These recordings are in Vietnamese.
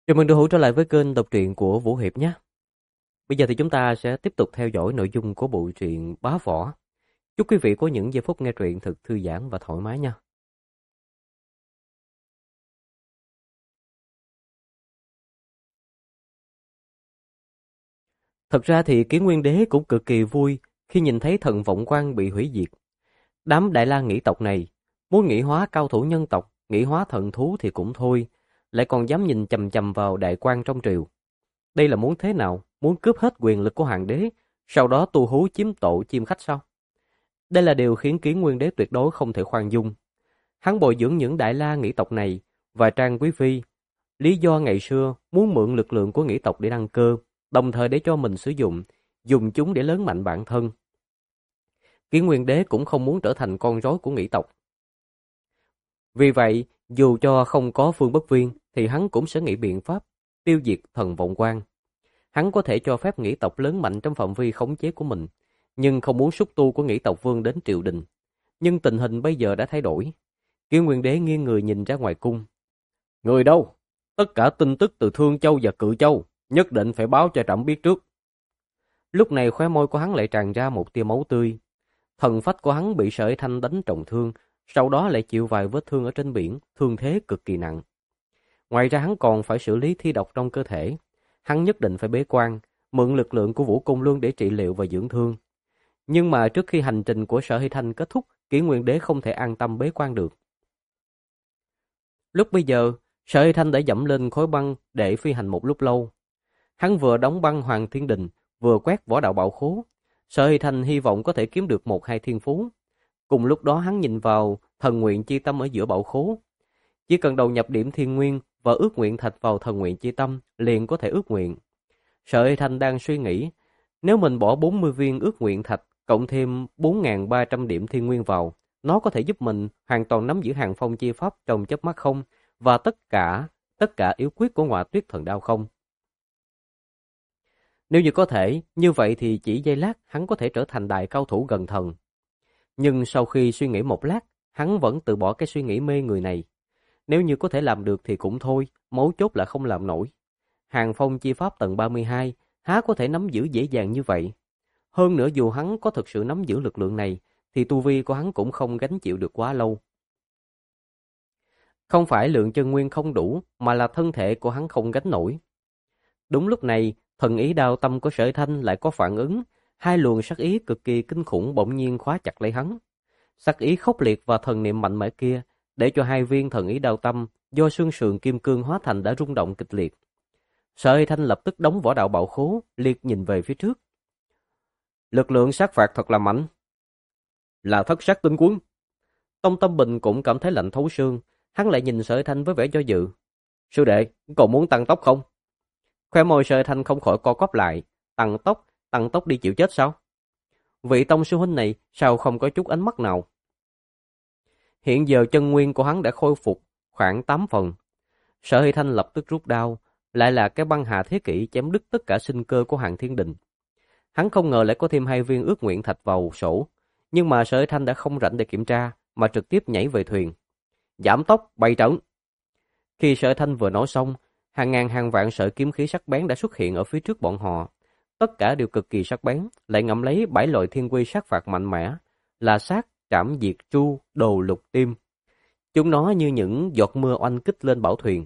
Chào mừng đội hữu trở lại với kênh đọc truyện của Vũ Hiệp nhé. Bây giờ thì chúng ta sẽ tiếp tục theo dõi nội dung của bộ truyện Bá Võ. Chúc quý vị có những giây phút nghe truyện thật thư giãn và thoải mái nha. Thật ra thì Kiến Nguyên Đế cũng cực kỳ vui khi nhìn thấy thần vọng quan bị hủy diệt. Đám Đại La nghĩ tộc này muốn nghĩ hóa cao thủ nhân tộc, nghĩ hóa thần thú thì cũng thôi, lại còn dám nhìn chằm chằm vào đại quan trong triều. Đây là muốn thế nào? Muốn cướp hết quyền lực của hoàng đế, sau đó tu hú chiếm tổ chiêm khách sao? Đây là điều khiến Kiến Nguyên Đế tuyệt đối không thể khoan dung. Hắn bồi dưỡng những Đại La nghĩ tộc này và Trang Quý Phi, lý do ngày xưa muốn mượn lực lượng của nghĩ tộc để đăng cơ, đồng thời để cho mình sử dụng, dùng chúng để lớn mạnh bản thân. Kiến Nguyên Đế cũng không muốn trở thành con rối của nghĩ tộc. Vì vậy, dù cho không có Phương Bất Viên, thì hắn cũng sẽ nghĩ biện pháp tiêu diệt thần vọng quan. Hắn có thể cho phép nghĩ tộc lớn mạnh trong phạm vi khống chế của mình, nhưng không muốn xúc tu của nghĩ tộc vươn đến triều đình. Nhưng tình hình bây giờ đã thay đổi. Kiến Nguyên Đế nghiêng người nhìn ra ngoài cung. Người đâu? Tất cả tin tức từ Thương Châu và Cự Châu nhất định phải báo cho trẫm biết trước. Lúc này khóe môi của hắn lại tràn ra một tia máu tươi. Thần phách của hắn bị sợi thanh đánh trọng thương, sau đó lại chịu vài vết thương ở trên biển, thương thế cực kỳ nặng. Ngoài ra hắn còn phải xử lý thi độc trong cơ thể. Hắn nhất định phải bế quan, mượn lực lượng của Vũ Cung Luân để trị liệu và dưỡng thương. Nhưng mà trước khi hành trình của Sở Hy Thanh kết thúc, Kiến Nguyên Đế không thể an tâm bế quan được. Lúc bây giờ, Sở Hy Thanh đã dẫm lên khối băng để phi hành một lúc lâu. Hắn vừa đóng băng Hoàng Thiên Đình, vừa quét võ đạo bảo khố. Sở Hy Thanh hy vọng có thể kiếm được một hai thiên phú. Cùng lúc đó hắn nhìn vào thần nguyện chi tâm ở giữa bảo khố. Chỉ cần đầu nhập điểm thiên nguyên và ước nguyện thạch vào thần nguyện chi tâm, liền có thể ước nguyện. Sở Hy Thanh đang suy nghĩ, nếu mình bỏ 40 viên ước nguyện thạch, cộng thêm 4.300 điểm thiên nguyên vào, nó có thể giúp mình hoàn toàn nắm giữ hàng phong chi pháp trong chớp mắt không, và tất cả yếu quyết của Ngọa Tuyết Thần Đao không. Nếu như có thể, như vậy thì chỉ giây lát hắn có thể trở thành đại cao thủ gần thần. Nhưng sau khi suy nghĩ một lát, hắn vẫn từ bỏ cái suy nghĩ mê người này. Nếu như có thể làm được thì cũng thôi, mấu chốt là không làm nổi. Hàng phong chi pháp tầng 32, há có thể nắm giữ dễ dàng như vậy. Hơn nữa dù hắn có thực sự nắm giữ lực lượng này, thì tu vi của hắn cũng không gánh chịu được quá lâu. Không phải lượng chân nguyên không đủ, mà là thân thể của hắn không gánh nổi. Đúng lúc này, thần ý đao tâm của Sở Thanh lại có phản ứng, hai luồng sắc ý cực kỳ kinh khủng bỗng nhiên khóa chặt lấy hắn. Sắc ý khốc liệt và thần niệm mạnh mẽ kia, để cho hai viên thần ý đao tâm do xương sườn kim cương hóa thành đã rung động kịch liệt. Sở Thanh lập tức đóng võ đạo bảo khố, liệt nhìn về phía trước. Lực lượng sát phạt thật là mạnh. Là thất sát tinh quân. Tông Tâm Bình cũng cảm thấy lạnh thấu xương, hắn lại nhìn Sở Thanh với vẻ do dự. Sư đệ, còn muốn tăng tốc không? Khoe môi Sở Thanh không khỏi co quắp lại. Tăng tốc đi chịu chết sao? Vị tông sư huynh này sao không có chút ánh mắt nào? Hiện giờ chân nguyên của hắn đã khôi phục khoảng 8 phần. Sở Hy Thanh lập tức rút đao, lại là cái băng hà thế kỷ chém đứt tất cả sinh cơ của Hàng Thiên Đình. Hắn không ngờ lại có thêm hai viên ước nguyện thạch vào sổ, nhưng mà Sở Hy Thanh đã không rảnh để kiểm tra, mà trực tiếp nhảy về thuyền. Giảm tốc, bay trận. Khi Sở Hy Thanh vừa nói xong, hàng ngàn hàng vạn sợi kiếm khí sắc bén đã xuất hiện ở phía trước bọn họ. Tất cả đều cực kỳ sắc bén, lại ngậm lấy 7 loại thiên quy sát phạt mạnh mẽ, là sát, trảm diệt tru, đồ lục tim. Chúng nó như những giọt mưa oanh kích lên bảo thuyền.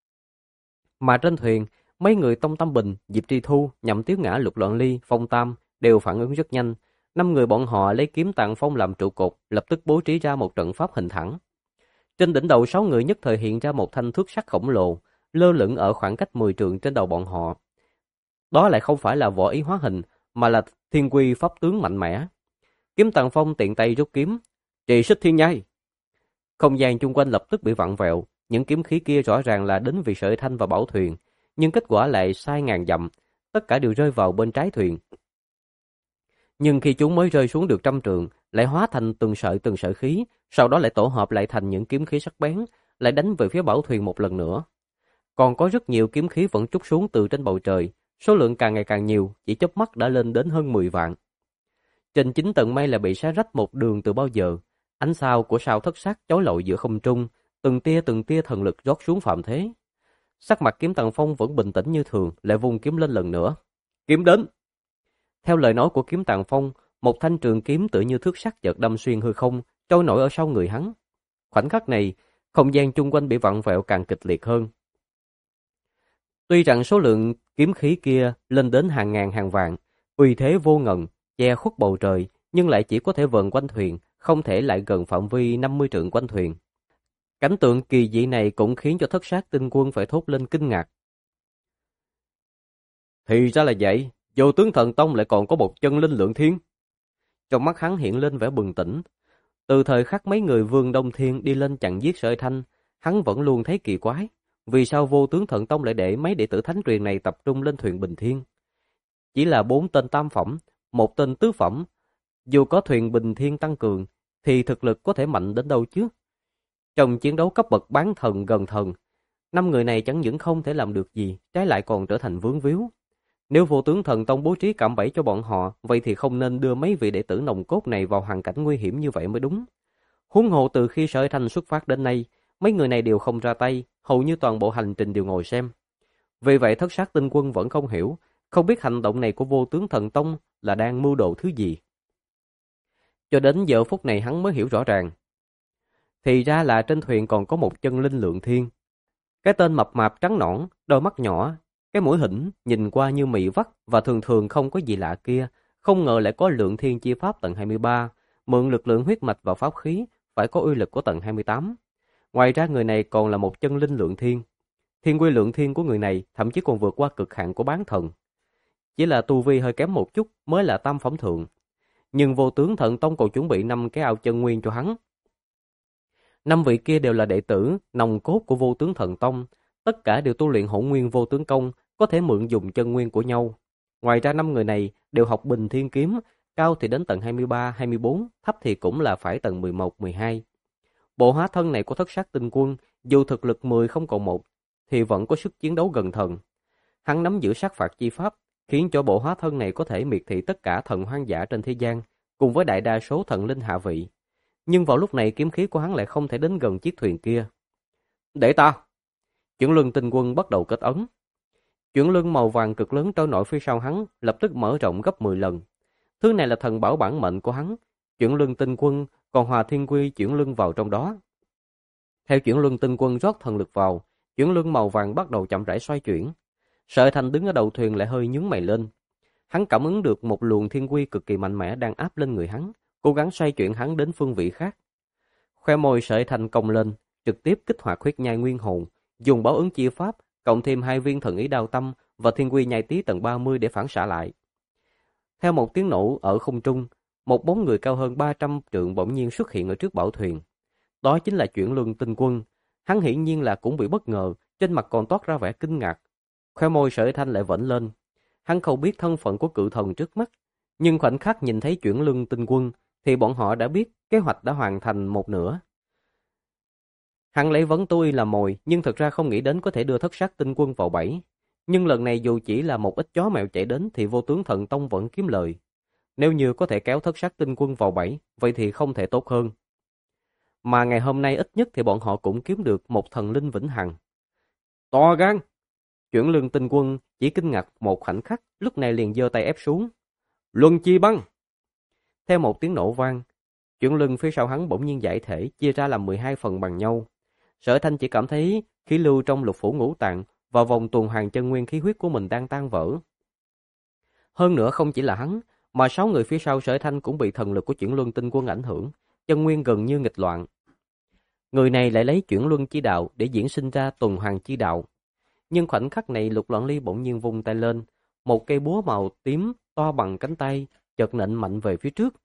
Mà trên thuyền, mấy người Tông Tâm Bình, Diệp Tri Thu, Nhậm Tiếu Ngã, Lục Loạn Ly, Phong Tam đều phản ứng rất nhanh. 5 người bọn họ lấy kiếm Tàng Phong làm trụ cột, lập tức bố trí ra một trận pháp hình thẳng. Trên đỉnh đầu 6 người nhất thời hiện ra một thanh thước sắt khổng lồ, lơ lửng ở khoảng cách 10 trượng trên đầu bọn họ. Đó lại không phải là võ ý hóa hình, mà là thiên quy pháp tướng mạnh mẽ. Kiếm Tàng Phong tiện tay rút kiếm, trì xích thiên nhai. Không gian chung quanh lập tức bị vặn vẹo, những kiếm khí kia rõ ràng là đến vì sợi thanh và bảo thuyền, nhưng kết quả lại sai ngàn dặm, tất cả đều rơi vào bên trái thuyền. Nhưng khi chúng mới rơi xuống được trăm trượng, lại hóa thành từng sợi khí, sau đó lại tổ hợp lại thành những kiếm khí sắc bén, lại đánh về phía bảo thuyền một lần nữa. Còn có rất nhiều kiếm khí vẫn trút xuống từ trên bầu trời, số lượng càng ngày càng nhiều, chỉ chớp mắt đã lên đến hơn 10 vạn. Trên 9 tầng mây là bị xé rách một đường từ bao giờ, ánh sao của sao thất sắc chói lọi giữa không trung, từng tia thần lực rót xuống phạm thế. Sắc mặt Kiếm Tần Phong vẫn bình tĩnh như thường, lại vung kiếm lên lần nữa. Kiếm đến! Theo lời nói của Kiếm Tần Phong, một thanh trường kiếm tựa như thước sắt chợt đâm xuyên hư không, trôi nổi ở sau người hắn. Khoảnh khắc này, không gian chung quanh bị vặn vẹo càng kịch liệt hơn. Tuy rằng số lượng kiếm khí kia lên đến hàng ngàn hàng vạn, uy thế vô ngần, che khuất bầu trời, nhưng lại chỉ có thể vờn quanh thuyền, không thể lại gần phạm vi 50 trượng quanh thuyền. Cảnh tượng kỳ dị này cũng khiến cho Thất Sát Tinh Quân phải thốt lên kinh ngạc. Thì ra là vậy, Vô Tướng Thần Tông lại còn có một chân linh lượng thiên. Trong mắt hắn hiện lên vẻ bừng tỉnh. Từ thời khắc mấy người Vương Đông Thiên đi lên chặn giết Sở Thanh, hắn vẫn luôn thấy kỳ quái. Vì sao Vô Tướng Thần Tông lại để mấy đệ tử thánh truyền này tập trung lên thuyền Bình Thiên? Chỉ là 4 tên tam phẩm, một tên tứ phẩm. Dù có thuyền Bình Thiên tăng cường, thì thực lực có thể mạnh đến đâu chứ? Trong chiến đấu cấp bậc bán thần gần thần, 5 người này chẳng những không thể làm được gì, trái lại còn trở thành vướng víu. Nếu Vô Tướng Thần Tông bố trí cạm bẫy cho bọn họ, vậy thì không nên đưa mấy vị đệ tử nòng cốt này vào hoàn cảnh nguy hiểm như vậy mới đúng. Huống hồ từ khi Sở Thanh xuất phát đến nay, mấy người này đều không ra tay, hầu như toàn bộ hành trình đều ngồi xem. Vì vậy Thất Sát Tinh Quân vẫn không hiểu, không biết hành động này của Vô Tướng Thần Tông là đang mưu đồ thứ gì. Cho đến giờ phút này hắn mới hiểu rõ ràng. Thì ra là trên thuyền còn có một chân linh lượng thiên. Cái tên mập mạp trắng nõn, đôi mắt nhỏ, cái mũi hỉnh, nhìn qua như mị vắt và thường thường không có gì lạ kia, không ngờ lại có lượng thiên chi pháp tầng 23, mượn lực lượng huyết mạch và pháp khí, phải có uy lực của tầng 28. Ngoài ra người này còn là một chân linh lượng thiên. Thiên quy lượng thiên của người này thậm chí còn vượt qua cực hạn của bán thần. Chỉ là tu vi hơi kém một chút mới là tam phẩm thượng. Nhưng Vô Tướng Thần Tông còn chuẩn bị 5 cái ao chân nguyên cho hắn. 5 vị kia đều là đệ tử, nòng cốt của Vô Tướng Thần Tông. Tất cả đều tu luyện Hỗn Nguyên Vô Tướng Công, có thể mượn dùng chân nguyên của nhau. Ngoài ra 5 người này đều học Bình Thiên Kiếm, cao thì đến tầng 23, 24, thấp thì cũng là phải tầng 11, 12. Bộ hóa thân này của Thất Sát Tinh Quân, dù thực lực 10 không còn 1, thì vẫn có sức chiến đấu gần thần. Hắn nắm giữ sát phạt chi pháp, khiến cho bộ hóa thân này có thể miệt thị tất cả thần hoang dã trên thế gian, cùng với đại đa số thần linh hạ vị. Nhưng vào lúc này kiếm khí của hắn lại không thể đến gần chiếc thuyền kia. Để ta! Chuyển luân tinh quân bắt đầu kết ấn. Chuyển luân màu vàng cực lớn trôi nổi phía sau hắn, lập tức mở rộng gấp 10 lần. Thứ này là thần bảo bản mệnh của hắn. Chuyển luân tinh quân, còn Hòa Thiên Quy chuyển luân vào trong đó. Theo chuyển luân tinh quân rót thần lực vào, chuyển luân màu vàng bắt đầu chậm rãi xoay chuyển. Sở Thành đứng ở đầu thuyền lại hơi nhướng mày lên. Hắn cảm ứng được một luồng thiên quy cực kỳ mạnh mẽ đang áp lên người hắn, cố gắng xoay chuyển hắn đến phương vị khác. Khoe môi Sở Thành cong lên, trực tiếp kích hoạt huyết nhai nguyên hồn, dùng báo ứng chia pháp, cộng thêm 2 viên thần ý đao tâm và thiên quy nhai tí tầng 30 để phản xạ lại. Theo một tiếng nổ ở không trung, một bóng người cao hơn 300 trượng bỗng nhiên xuất hiện ở trước bảo thuyền. Đó chính là Chuyển Luân Tinh Quân. Hắn hiển nhiên là cũng bị bất ngờ, trên mặt còn toát ra vẻ kinh ngạc. Khoe môi Sở Thanh lại vẫn lên. Hắn không biết thân phận của cự thần trước mắt, nhưng khoảnh khắc nhìn thấy Chuyển Luân Tinh Quân thì bọn họ đã biết kế hoạch đã hoàn thành một nửa. Hắn lấy vấn tôi làm mồi, nhưng thực ra không nghĩ đến có thể đưa Thất Sát Tinh Quân vào bẫy. Nhưng lần này dù chỉ là một ít chó mèo chạy đến thì Vô Tướng Thần Tông vẫn kiếm lời. Nếu như có thể kéo Thất Sát Tinh Quân vào bẫy, vậy thì không thể tốt hơn. Mà ngày hôm nay ít nhất thì bọn họ cũng kiếm được một thần linh vĩnh hằng. To gan! Chuyển Luân Tinh Quân chỉ kinh ngạc một khoảnh khắc, lúc này liền giơ tay ép xuống. Luân chi băng! Theo một tiếng nổ vang, Chuyển Luân phía sau hắn bỗng nhiên giải thể, chia ra làm 12 phần bằng nhau. Sở Thanh chỉ cảm thấy khí lưu trong lục phủ ngũ tạng và vòng tuần hoàn chân nguyên khí huyết của mình đang tan vỡ. Hơn nữa không chỉ là hắn, mà 6 người phía sau Sở Thanh cũng bị thần lực của Chuyển Luân Tinh Quân ảnh hưởng, chân nguyên gần như nghịch loạn. Người này lại lấy Chuyển Luân chi đạo để diễn sinh ra tuần hoàn chi đạo. Nhưng khoảnh khắc này Lục Loạn Ly bỗng nhiên vung tay lên, một cây búa màu tím to bằng cánh tay chợt nện mạnh về phía trước.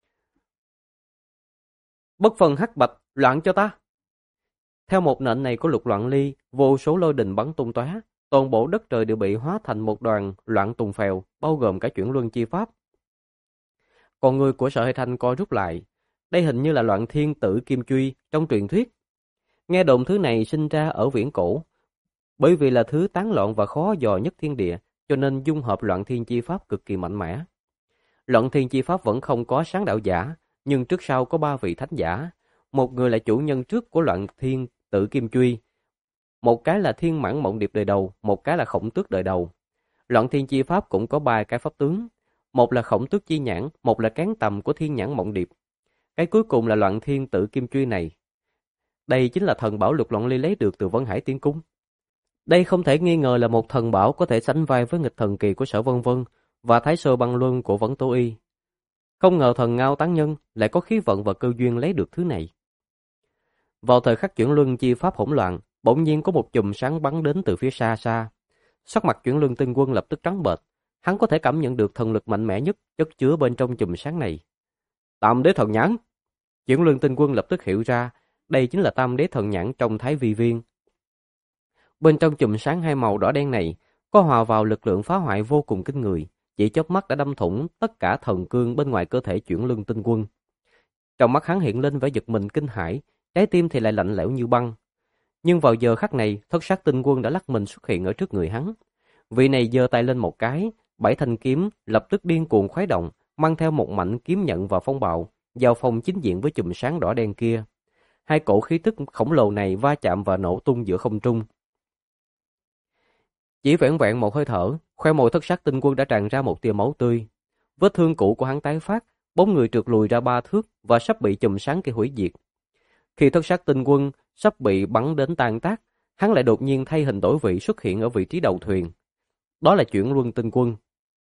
Bất phân hắc bạch, loạn cho ta! Theo một nện này của Lục Loạn Ly, vô số lôi đình bắn tung tóe, toàn bộ đất trời đều bị hóa thành một đoàn loạn tùng phèo, bao gồm cả Chuyển Luân chi pháp. Còn người của Sở Hải Thanh co rút lại, đây hình như là Loạn Thiên Tử Kim Truy trong truyền thuyết. Nghe đồn thứ này sinh ra ở viễn cổ, bởi vì là thứ tán loạn và khó dò nhất thiên địa, cho nên dung hợp Loạn Thiên chi pháp cực kỳ mạnh mẽ. Loạn Thiên chi pháp vẫn không có sáng đạo giả, nhưng trước sau có 3 vị thánh giả, một người là chủ nhân trước của Loạn Thiên Tử Kim Truy, một cái là Thiên Mãn Mộng Điệp đời đầu, một cái là Khổng Tước đời đầu. Loạn Thiên Chi Pháp cũng có 3 cái pháp tướng, một là Khổng Tước Chi Nhãn, một là cán tầm của Thiên Nhãn Mộng Điệp. Cái cuối cùng là Loạn Thiên Tự Kim Truy này. Đây chính là thần bảo Lục Loạn Ly lấy được từ Vân Hải Tiên Cung. Đây không thể nghi ngờ là một thần bảo có thể sánh vai với nghịch thần kỳ của Sở Vân Vân và Thái Sơ Băng Luân của Vẫn Tố Y. Không ngờ thần Ngao Tán Nhân lại có khí vận và cơ duyên lấy được thứ này. Vào thời khắc chuyển luân chi pháp hỗn loạn, bỗng nhiên có một chùm sáng bắn đến từ phía xa xa. Sắc mặt chuyển luân tinh quân lập tức trắng bệch, hắn có thể cảm nhận được thần lực mạnh mẽ nhất chất chứa bên trong chùm sáng này. Tam đế thần nhãn. Chuyển luân tinh quân lập tức hiểu ra, đây chính là tam đế thần nhãn trong Thái Vi Viên. Bên trong chùm sáng hai màu đỏ đen này, có hòa vào lực lượng phá hoại vô cùng kinh người, chỉ chớp mắt đã đâm thủng tất cả thần cương bên ngoài cơ thể chuyển luân tinh quân. Trong mắt hắn hiện lên vẻ giật mình kinh hãi, trái tim thì lại lạnh lẽo như băng. Nhưng vào giờ khắc này, Thất Sát Tinh Quân đã lắc mình xuất hiện ở trước người hắn. Vị này giơ tay lên một cái, 7 thanh kiếm lập tức điên cuồng khuấy động, mang theo một mảnh kiếm nhận và phong bạo, giao phong chính diện với chùm sáng đỏ đen kia. Hai cổ khí tức khổng lồ này va chạm và nổ tung giữa không trung. Chỉ vẻn vẹn một hơi thở, khoe môi Thất Sát Tinh Quân đã tràn ra một tia máu tươi. Vết thương cũ của hắn tái phát, bóng người trượt lùi ra 3 thước và sắp bị chùm sáng kia hủy diệt. Khi Thất Sát Tinh Quân sắp bị bắn đến tan tác, hắn lại đột nhiên thay hình đổi vị xuất hiện ở vị trí đầu thuyền. Đó là Chuyển Luân Tinh Quân.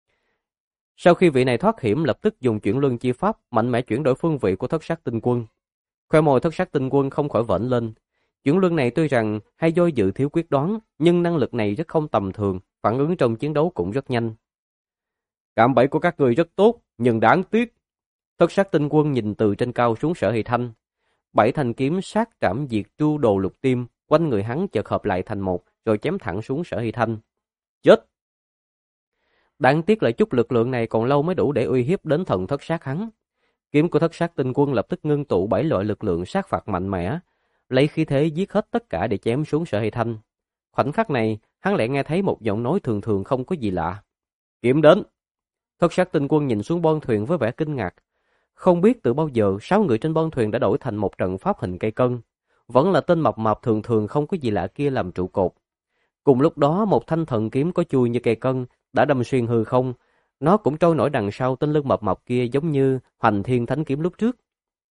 Sau khi vị này thoát hiểm, lập tức dùng Chuyển Luân chi pháp mạnh mẽ chuyển đổi phương vị của Thất Sát Tinh Quân. Khoe môi Thất Sát Tinh Quân không khỏi vểnh lên. Chuyển Luân này tuy rằng hay do dự thiếu quyết đoán, nhưng năng lực này rất không tầm thường, phản ứng trong chiến đấu cũng rất nhanh. Cạm bẫy của các người rất tốt, nhưng đáng tiếc. Thất Sát Tinh Quân nhìn từ trên cao xuống Sở Hy Thanh. 7 thanh kiếm sát trảm diệt tru đồ lục tim, quanh người hắn chợt hợp lại thành một, rồi chém thẳng xuống Sở Hy Thanh. Chết! Đáng tiếc là chút lực lượng này còn lâu mới đủ để uy hiếp đến thần thất sát hắn. Kiếm của Thất Sát Tinh Quân lập tức ngưng tụ 7 loại lực lượng sát phạt mạnh mẽ, lấy khí thế giết hết tất cả để chém xuống Sở Hy Thanh. Khoảnh khắc này, hắn lại nghe thấy một giọng nói thường thường không có gì lạ. Kiếm đến! Thất Sát Tinh Quân nhìn xuống bon thuyền với vẻ kinh ngạc. Không biết từ bao giờ 6 người trên bon thuyền đã đổi thành một trận pháp hình cây cân. Vẫn là tên mập mạp thường thường không có gì lạ kia làm trụ cột. Cùng lúc đó một thanh thần kiếm có chui như cây cân đã đâm xuyên hư không. Nó cũng trôi nổi đằng sau tên lưng mập mạp kia giống như Hoành Thiên Thánh Kiếm lúc trước.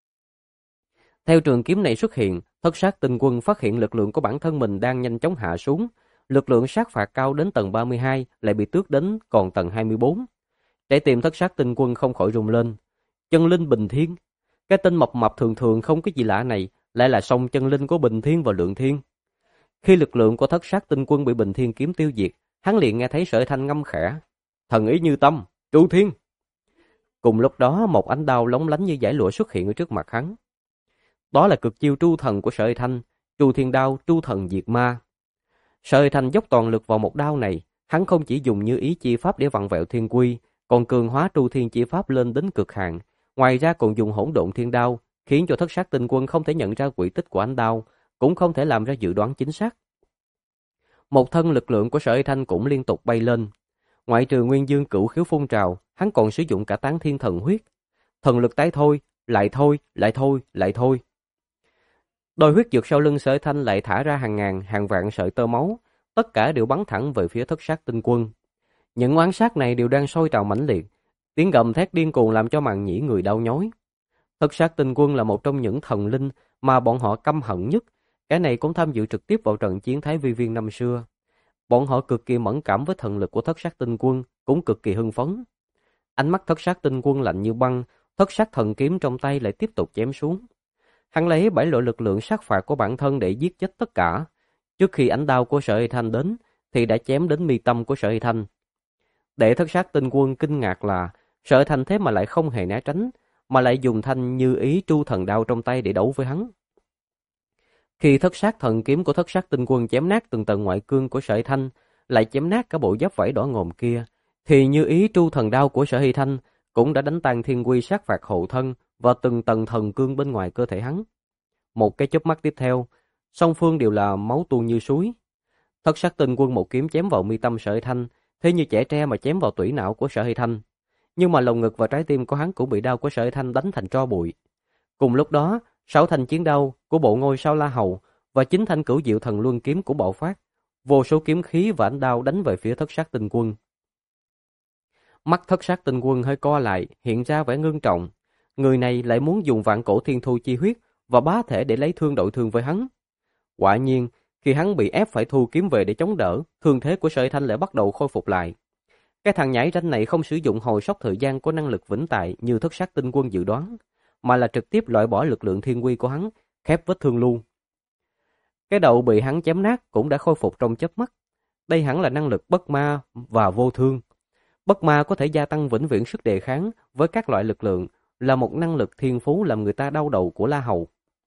Theo trường kiếm này xuất hiện, Thất Sát Tinh Quân phát hiện lực lượng của bản thân mình đang nhanh chóng hạ xuống. Lực lượng sát phạt cao đến tầng 32 lại bị tước đến còn tầng 24. Trái tim Thất Sát Tinh Quân không khỏi rung lên. Chân linh Bình Thiên. Cái tên mập mập thường thường không có gì lạ này lại là song chân linh của Bình Thiên và Lượng Thiên. Khi lực lượng của Thất Sát Tinh Quân bị Bình Thiên kiếm tiêu diệt, hắn liền nghe thấy Sở Thanh ngâm khẽ. Thần ý như tâm, Tru Thiên. Cùng lúc đó một ánh đao lóng lánh như dải lụa xuất hiện ở trước mặt hắn. Đó là cực chiêu Tru Thần của Sở Thanh, Tru Thiên Đao, Tru Thần Diệt Ma. Sở Thanh dốc toàn lực vào một đao này, hắn không chỉ dùng như ý chi pháp để vặn vẹo thiên quy, còn cường hóa Tru Thiên chi pháp lên đến cực hạn. Ngoài ra còn dùng Hỗn Độn Thiên Đao, khiến cho Thất Sát Tinh Quân không thể nhận ra quỹ tích của ánh đao, cũng không thể làm ra dự đoán chính xác. Một thân lực lượng của Sở Hy Thanh cũng liên tục bay lên. Ngoại trừ Nguyên Dương Cửu Khiếu phun trào, hắn còn sử dụng cả Tán Thiên Thần Huyết. Thần lực tái thôi, lại thôi, lại thôi, lại thôi. Đôi huyết dược sau lưng Sở Hy Thanh lại thả ra hàng ngàn, hàng vạn sợi tơ máu, tất cả đều bắn thẳng về phía Thất Sát Tinh Quân. Những oán sát này đều đang sôi trào mãnh liệt, tiếng gầm thét điên cuồng làm cho màng nhĩ người đau nhói. Thất Sát Tinh Quân là một trong những thần linh mà bọn họ căm hận nhất, cái này cũng tham dự trực tiếp vào trận chiến Thái Vi Viên năm xưa. Bọn họ cực kỳ mẫn cảm với thần lực của Thất Sát Tinh Quân, cũng cực kỳ hưng phấn. Ánh mắt Thất Sát Tinh Quân lạnh như băng, Thất Sát thần kiếm trong tay lại tiếp tục chém xuống. Hắn lấy 7 loại lực lượng sát phạt của bản thân để giết chết tất cả. Trước khi ánh đao của Sở Hy Thanh đến, thì đã chém đến mi tâm của Sở Hy Thanh. Để Thất Sát Tinh Quân kinh ngạc là Sở Hy Thanh thế mà lại không hề né tránh, mà lại dùng thanh như ý Tru Thần Đao trong tay để đấu với hắn. Khi Thất Sát thần kiếm của Thất Sát Tinh Quân chém nát từng tầng ngoại cương của Sở Hy Thanh, lại chém nát cả bộ giáp vảy đỏ ngòm kia, thì như ý Tru Thần Đao của Sở Hy Thanh cũng đã đánh tan thiên quy sát phạt hộ thân và từng tầng thần cương bên ngoài cơ thể hắn. Một cái chớp mắt tiếp theo, song phương đều là máu tuôn như suối. Thất Sát Tinh Quân một kiếm chém vào mi tâm Sở Hy Thanh, thế như chẻ tre mà chém vào tủy não của Sở Hy Thanh. Nhưng mà lồng ngực và trái tim của hắn cũng bị đao của Sở Hy Thanh đánh thành tro bụi. Cùng lúc đó, 6 thanh chiến đao của bộ Ngôi Sao La Hầu và chính thanh cửu diệu thần luân kiếm cũng bạo phát. Vô số kiếm khí và ánh đao đánh về phía Thất Sát Tinh Quân. Mắt Thất Sát Tinh Quân hơi co lại, hiện ra vẻ ngưng trọng. Người này lại muốn dùng vạn cổ thiên thu chi huyết và bá thể để lấy thương đội thương với hắn. Quả nhiên, khi hắn bị ép phải thu kiếm về để chống đỡ, thương thế của Sợi Thanh lại bắt đầu khôi phục lại. Cái thằng nhãi ranh này không sử dụng hồi sóc thời gian có năng lực vĩnh tại như Thất Sát Tinh Quân dự đoán, mà là trực tiếp loại bỏ lực lượng thiên quy của hắn, khép vết thương luôn. Cái đầu bị hắn chém nát cũng đã khôi phục trong chớp mắt. Đây hẳn là năng lực bất ma và vô thương. Bất ma có thể gia tăng vĩnh viễn sức đề kháng với các loại lực lượng, là một năng lực thiên phú làm người ta đau đầu của La Hầu.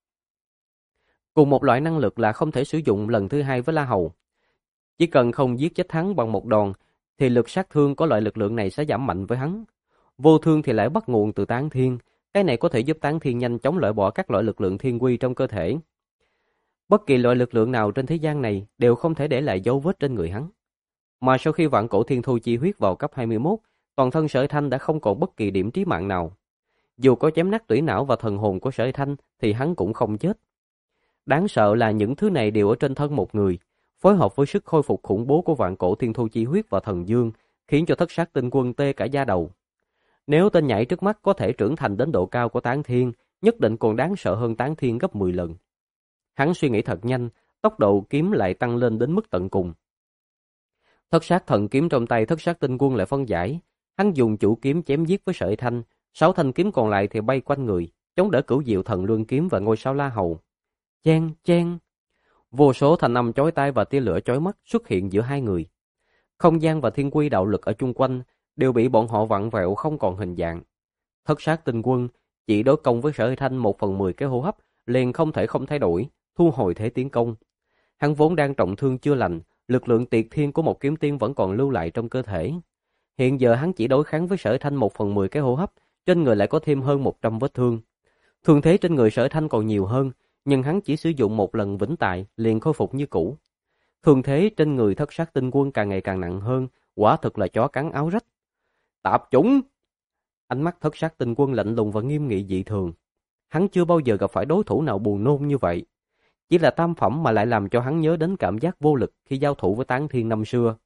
Cùng một loại năng lực là không thể sử dụng lần thứ hai với La Hầu. Chỉ cần không giết chết hắn bằng một đòn, thì lực sát thương của loại lực lượng này sẽ giảm mạnh với hắn. Vô thương thì lại bắt nguồn từ Tán Thiên, cái này có thể giúp Tán Thiên nhanh chóng loại bỏ các loại lực lượng thiên quy trong cơ thể. Bất kỳ loại lực lượng nào trên thế gian này đều không thể để lại dấu vết trên người hắn. Mà sau khi vạn cổ thiên thu chi huyết vào cấp 21, toàn thân Sở Thanh đã không còn bất kỳ điểm trí mạng nào. Dù có chém nát tủy não và thần hồn của Sở Thanh thì hắn cũng không chết. Đáng sợ là những thứ này đều ở trên thân một người, phối hợp với sức khôi phục khủng bố của vạn cổ thiên thu chi huyết và thần dương, khiến cho Thất Sát Tinh Quân tê cả da đầu. Nếu tên nhảy trước mắt có thể trưởng thành đến độ cao của Tán Thiên, nhất định còn đáng sợ hơn Tán Thiên gấp 10 lần. Hắn suy nghĩ thật nhanh, tốc độ kiếm lại tăng lên đến mức tận cùng. Thất sát thần kiếm trong tay Thất Sát Tinh Quân lại phân giải, hắn dùng chủ kiếm chém giết với Sợi Thanh, 6 thanh kiếm còn lại thì bay quanh người, chống đỡ cửu diệu thần luân kiếm và ngôi sao La Hầu. Chen chen, vô số thanh âm chói tai và tia lửa chói mắt xuất hiện giữa hai người. Không gian và thiên quy đạo lực ở chung quanh đều bị bọn họ vặn vẹo không còn hình dạng. Thất Sát Tinh Quân chỉ đối công với Sợi Thanh 1/10 cái hô hấp, liền không thể không thay đổi, thu hồi thế tiến công. Hắn vốn đang trọng thương chưa lành, lực lượng tiệt thiên của một kiếm tiên vẫn còn lưu lại trong cơ thể. Hiện giờ hắn chỉ đối kháng với Sở Thanh 1/10 cái hô hấp, trên người lại có thêm hơn 100 vết thương. Thương thế trên người Sở Thanh còn nhiều hơn, nhưng hắn chỉ sử dụng một lần vĩnh tại liền khôi phục như cũ. Thương thế trên người Thất Sát Tinh Quân càng ngày càng nặng hơn, quả thực là chó cắn áo rách. Tạp chủng! Ánh mắt Thất Sát Tinh Quân lạnh lùng và nghiêm nghị dị thường. Hắn chưa bao giờ gặp phải đối thủ nào buồn nôn như vậy. Chỉ là tam phẩm mà lại làm cho hắn nhớ đến cảm giác vô lực khi giao thủ với Tán Thiên năm xưa.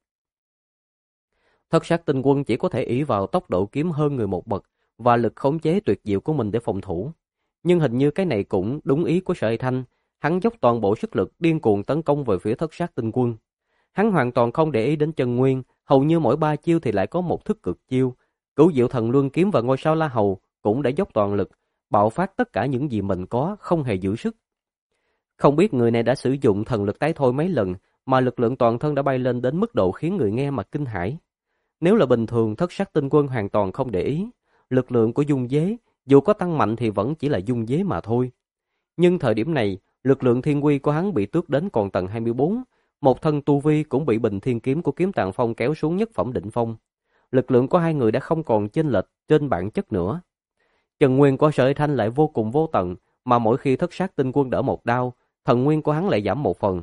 Thất Sát Tinh Quân chỉ có thể ỷ vào tốc độ kiếm hơn người một bậc và lực khống chế tuyệt diệu của mình để phòng thủ. Nhưng hình như cái này cũng đúng ý của Sợi Thanh, hắn dốc toàn bộ sức lực điên cuồng tấn công về phía Thất Sát Tinh Quân. Hắn hoàn toàn không để ý đến chân nguyên, hầu như mỗi 3 chiêu thì lại có một thức cực chiêu. Cửu diệu thần luân kiếm và ngôi sao La Hầu cũng đã dốc toàn lực, bạo phát tất cả những gì mình có, không hề giữ sức. Không biết người này đã sử dụng thần lực tái thôi mấy lần mà lực lượng toàn thân đã bay lên đến mức độ khiến người nghe mà kinh hãi. Nếu là bình thường, Thất Sát Tinh Quân hoàn toàn không để ý. Lực lượng của dung dế, dù có tăng mạnh thì vẫn chỉ là dung dế mà thôi. Nhưng thời điểm này, lực lượng thiên quy của hắn bị tước đến còn tầng 24. Một thân tu vi cũng bị bình thiên kiếm của Kiếm Tàng Phong kéo xuống nhất phẩm định phong. Lực lượng của hai người đã không còn chênh lệch trên bản chất nữa. Trần nguyên của Sợi Thanh lại vô cùng vô tận, mà mỗi khi Thất Sát Tinh Quân đỡ một đao, thần nguyên của hắn lại giảm một phần.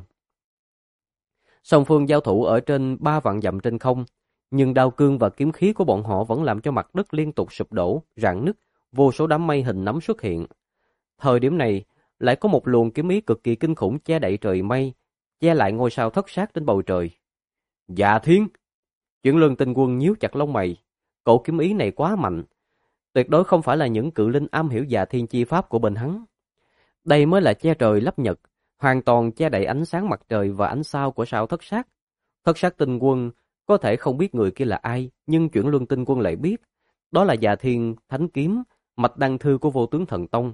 Song phương giao thủ ở trên 3 vạn dặm trên không, nhưng đao cương và kiếm khí của bọn họ vẫn làm cho mặt đất liên tục sụp đổ, rạn nứt, vô số đám mây hình nấm xuất hiện. Thời điểm này, lại có một luồng kiếm ý cực kỳ kinh khủng che đậy trời mây, che lại ngôi sao thất sát trên bầu trời. Dạ Thiên! Chuyển Luân Tinh Quân nhíu chặt lông mày. Cổ kiếm ý này quá mạnh, tuyệt đối không phải là những cự linh am hiểu Dạ Thiên chi pháp của bên hắn. Đây mới là che trời lấp nhật, hoàn toàn che đậy ánh sáng mặt trời và ánh sao của sao thất sát. Thất Sát Tinh Quân có thể không biết người kia là ai, nhưng Chuyển Luân Tinh Quân lại biết. Đó là Dạ Thiên Thánh Kiếm, mạch đăng thư của Vô Tướng Thần Tông.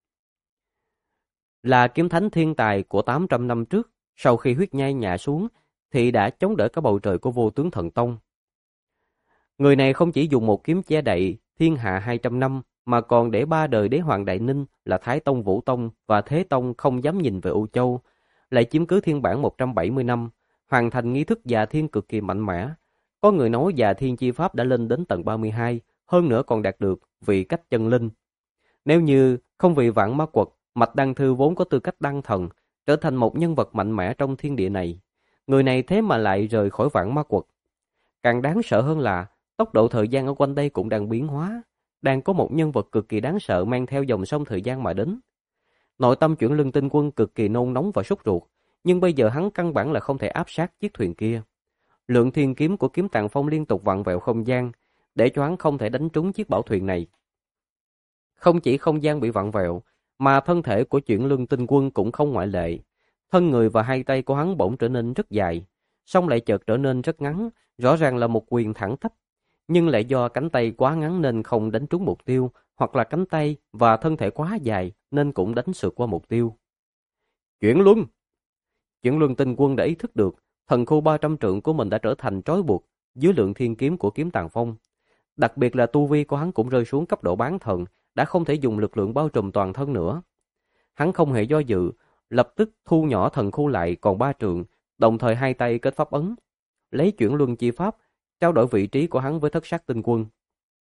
Là kiếm thánh thiên tài của 800 năm trước, sau khi huyết nhai nhả xuống, thì đã chống đỡ cả bầu trời của Vô Tướng Thần Tông. Người này không chỉ dùng một kiếm che đậy thiên hạ 200 năm, mà còn để 3 đời đế hoàng Đại Ninh là Thái Tông, Vũ Tông và Thế Tông không dám nhìn về U Châu, lại chiếm cứ thiên bản 170 năm, hoàn thành nghi thức Dạ Thiên cực kỳ mạnh mẽ. Có người nói Dạ Thiên chi pháp đã lên đến tầng 32, hơn nữa còn đạt được vị cách chân linh. Nếu như không vì Vạn Ma Quật, Mạch Đăng Thư vốn có tư cách đăng thần, trở thành một nhân vật mạnh mẽ trong thiên địa này, người này thế mà lại rời khỏi Vạn Ma Quật. Càng đáng sợ hơn là tốc độ thời gian ở quanh đây cũng đang biến hóa, đang có một nhân vật cực kỳ đáng sợ mang theo dòng sông thời gian mà đến. Nội tâm Chuyển Lương Tinh Quân cực kỳ nôn nóng và sốt ruột, nhưng bây giờ hắn căn bản là không thể áp sát chiếc thuyền kia. Lượng thiên kiếm của Kiếm Tàng Phong liên tục vặn vẹo không gian, để cho hắn không thể đánh trúng chiếc bảo thuyền này. Không chỉ không gian bị vặn vẹo, mà thân thể của Chuyển Lương Tinh Quân cũng không ngoại lệ. Thân người và hai tay của hắn bỗng trở nên rất dài, song lại chợt trở nên rất ngắn, rõ ràng là một quyền thẳng tắp. Nhưng lại do cánh tay quá ngắn nên không đánh trúng mục tiêu, hoặc là cánh tay và thân thể quá dài nên cũng đánh sượt qua mục tiêu. Chuyển Luân! Chuyển Luân Tinh Quân đã ý thức được, thần khu 300 trượng của mình đã trở thành trói buộc dưới lượng thiên kiếm của Kiếm Tàng Phong. Đặc biệt là tu vi của hắn cũng rơi xuống cấp độ bán thần, đã không thể dùng lực lượng bao trùm toàn thân nữa. Hắn không hề do dự, lập tức thu nhỏ thần khu lại còn 3 trượng, đồng thời hai tay kết pháp ấn, lấy Chuyển Luân chi pháp, trao đổi vị trí của hắn với Thất Sát Tinh Quân.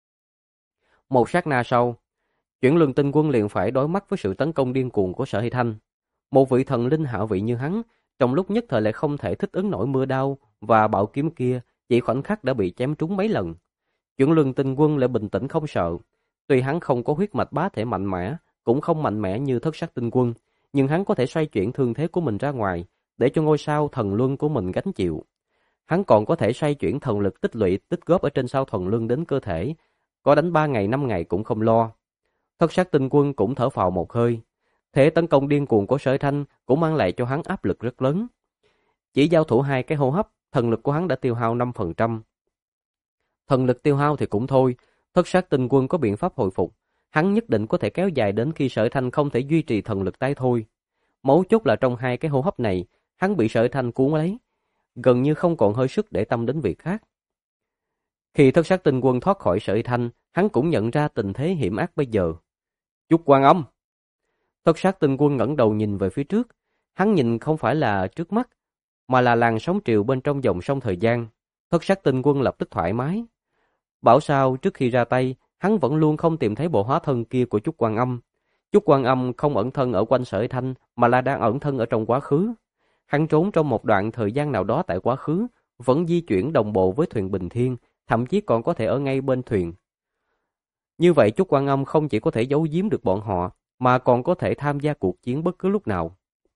Một sát na sau, Chuyển Luân Tinh Quân liền phải đối mặt với sự tấn công điên cuồng của Sở Hy Thanh. Một vị thần linh hảo vị như hắn, trong lúc nhất thời lại không thể thích ứng nổi mưa đao và bạo kiếm kia, chỉ khoảnh khắc đã bị chém trúng mấy lần. Chuyển Luân Tinh Quân lại bình tĩnh không sợ. Tuy hắn không có huyết mạch bá thể mạnh mẽ, cũng không mạnh mẽ như Thất Sát Tinh Quân, nhưng hắn có thể xoay chuyển thương thế của mình ra ngoài, để cho ngôi sao thần luân của mình gánh chịu. Hắn còn có thể xoay chuyển thần lực tích lũy tích góp ở trên sao thần luân đến cơ thể, có đánh 3 ngày 5 ngày cũng không lo. Thất Sát Tinh Quân cũng thở phào một hơi. Thế tấn công điên cuồng của Sở Thanh cũng mang lại cho hắn áp lực rất lớn. Chỉ giao thủ 2 cái hô hấp, thần lực của hắn đã tiêu hao 5%. Thần lực tiêu hao thì cũng thôi, Thất Sát Tinh Quân có biện pháp hồi phục, hắn nhất định có thể kéo dài đến khi Sở Thanh không thể duy trì thần lực tái thôi. Mấu chốt là trong 2 cái hô hấp này, hắn bị Sở Thanh cuốn lấy, gần như không còn hơi sức để tâm đến việc khác. Khi Thất Sát Tinh Quân thoát khỏi Sở Thanh, hắn cũng nhận ra tình thế hiểm ác bây giờ. Chúc Quan Âm! Thất Sát Tinh Quân ngẩng đầu nhìn về phía trước, hắn nhìn không phải là trước mắt, mà là làn sóng triều bên trong dòng sông thời gian. Thất Sát Tinh Quân lập tức thoải mái. Bảo sao trước khi ra tay, hắn vẫn luôn không tìm thấy bộ hóa thân kia của Chúc Quan Âm. Chúc Quan Âm không ẩn thân ở quanh Sở Thanh, mà là đang ẩn thân ở trong quá khứ. Hắn trốn trong một đoạn thời gian nào đó tại quá khứ, vẫn di chuyển đồng bộ với thuyền Bình Thiên, thậm chí còn có thể ở ngay bên thuyền. Như vậy Chúc Quan Âm không chỉ có thể giấu giếm được bọn họ, mà còn có thể tham gia cuộc chiến bất cứ lúc nào.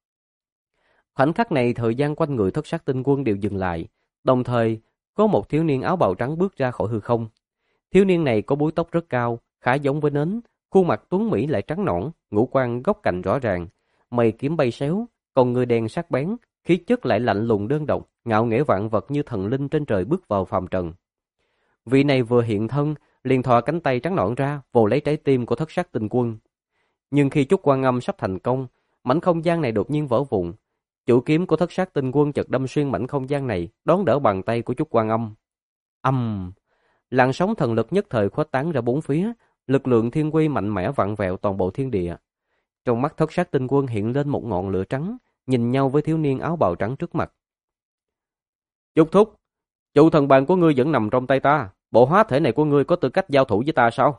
Khoảnh khắc này thời gian quanh người Thất Sát Tinh Quân đều dừng lại, đồng thời có một thiếu niên áo bào trắng bước ra khỏi hư không. Thiếu niên này có búi tóc rất cao, khá giống với nến, khuôn mặt tuấn mỹ lại trắng nõn, ngũ quan góc cạnh rõ ràng, mày kiếm bay xéo, còn người đèn sắc bén, khí chất lại lạnh lùng đơn độc, ngạo nghễ vạn vật như thần linh trên trời bước vào phàm trần. Vị này vừa hiện thân, liền thò cánh tay trắng nõn ra, vồ lấy trái tim của Thất Sát Tinh Quân. Nhưng khi Chúc Quan Âm sắp thành công, mảnh không gian này đột nhiên vỡ vụn. Chủ kiếm của Thất Sát Tinh Quân chợt đâm xuyên mảnh không gian này, đón đỡ bàn tay của Chúc Quan Âm. Làn sóng thần lực nhất thời khuếch tán ra bốn phía, lực lượng thiên quy mạnh mẽ vặn vẹo toàn bộ thiên địa. Trong mắt Thất Sát Tinh Quân hiện lên một ngọn lửa trắng, nhìn nhau với thiếu niên áo bào trắng trước mặt. Chúc thúc, chủ thần bàn của ngươi vẫn nằm trong tay ta, bộ hóa thể này của ngươi có tư cách giao thủ với ta sao?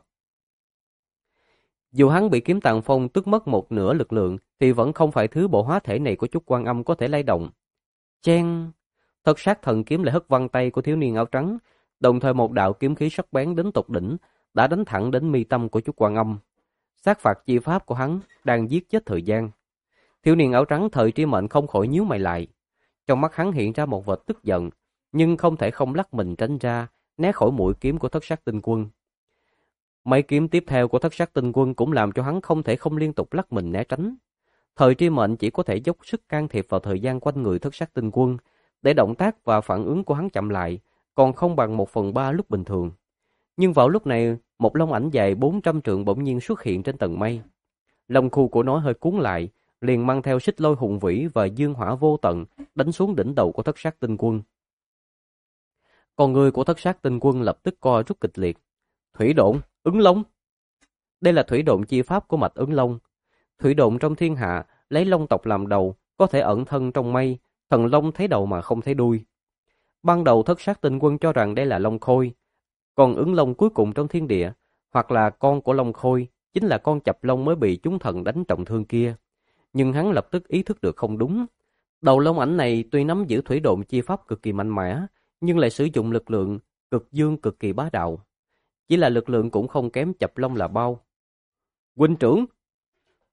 Dù hắn bị Kiếm Tàng Phong tước mất một nửa lực lượng, thì vẫn không phải thứ bộ hóa thể này của Chúc Quan Âm có thể lay động. Chen! Thất Sát thần kiếm lại hất văng tay của thiếu niên áo trắng, đồng thời một đạo kiếm khí sắc bén đến tột đỉnh đã đánh thẳng đến mi tâm của Chúc Quan Âm. Sát phạt chi pháp của hắn đang giết chết thời gian. Thiếu niên áo trắng thời tri mệnh không khỏi nhíu mày lại. Trong mắt hắn hiện ra một vệt tức giận, nhưng không thể không lắc mình tránh ra, né khỏi mũi kiếm của Thất Sát Tinh Quân. Mấy kiếm tiếp theo của Thất Sát Tinh Quân cũng làm cho hắn không thể không liên tục lắc mình né tránh. Thời tri mệnh chỉ có thể dốc sức can thiệp vào thời gian quanh người Thất Sát Tinh Quân, để động tác và phản ứng của hắn chậm lại, còn không bằng 1/3 lúc bình thường. Nhưng vào lúc này, một long ảnh dài 400 trượng bỗng nhiên xuất hiện trên tầng mây. Lông khu của nó hơi cuốn lại, liền mang theo xích lôi hùng vĩ và dương hỏa vô tận, đánh xuống đỉnh đầu của Thất Sát Tinh Quân. Con người của Thất Sát Tinh Quân lập tức co rút kịch liệt. Thủy độn, ứng long. Đây là thủy độn chi pháp của mạch ứng long. Thủy độn trong thiên hạ, lấy long tộc làm đầu, có thể ẩn thân trong mây, thần long thấy đầu mà không thấy đuôi. Ban đầu Thất Sát Tinh Quân cho rằng đây là long khôi, còn ứng long cuối cùng trong thiên địa, hoặc là con của long khôi, chính là con chập long mới bị chúng thần đánh trọng thương kia. Nhưng hắn lập tức ý thức được không đúng. Đầu long ảnh này tuy nắm giữ thủy độn chi pháp cực kỳ mạnh mẽ, nhưng lại sử dụng lực lượng cực dương cực kỳ bá đạo. Chỉ là lực lượng cũng không kém chập long là bao. Huynh trưởng!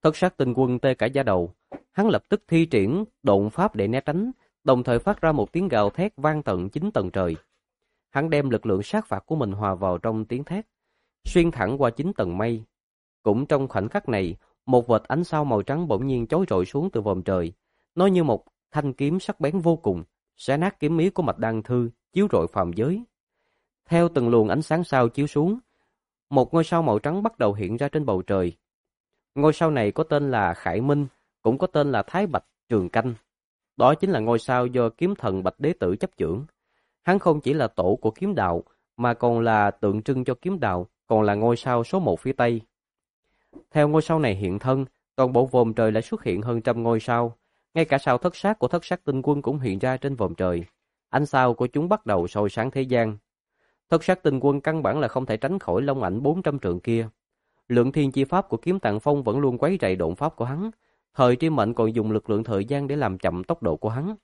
Thất sát tinh quân tê cả da đầu, hắn lập tức thi triển độn pháp để né tránh, đồng thời phát ra một tiếng gào thét vang tận 9 tầng trời. Hắn đem lực lượng sát phạt của mình hòa vào trong tiếng thét, xuyên thẳng qua 9 tầng mây. Cũng trong khoảnh khắc này, một vệt ánh sao màu trắng bỗng nhiên chói rọi xuống từ vòm trời, nó như một thanh kiếm sắc bén vô cùng, xé nát kiếm ý của Mạch Đan Thư, chiếu rọi phàm giới. Theo từng luồng ánh sáng sao chiếu xuống, một ngôi sao màu trắng bắt đầu hiện ra trên bầu trời. Ngôi sao này có tên là Khải Minh, cũng có tên là Thái Bạch Trường Canh. Đó chính là ngôi sao do kiếm thần Bạch Đế Tử chấp chưởng. Hắn không chỉ là tổ của kiếm đạo, mà còn là tượng trưng cho kiếm đạo, còn là ngôi sao số 1 phía Tây. Theo ngôi sao này hiện thân, toàn bộ vòm trời lại xuất hiện hơn trăm ngôi sao. Ngay cả sao thất sát của thất sát tinh quân cũng hiện ra trên vòm trời. Ánh sao của chúng bắt đầu soi sáng thế gian. Thất sát tinh quân căn bản là không thể tránh khỏi long ảnh 400 trượng kia. Lượng thiên chi pháp của kiếm Tạng Phong vẫn luôn quấy rầy độn pháp của hắn. Thời Tri Mệnh còn dùng lực lượng thời gian để làm chậm tốc độ của hắn.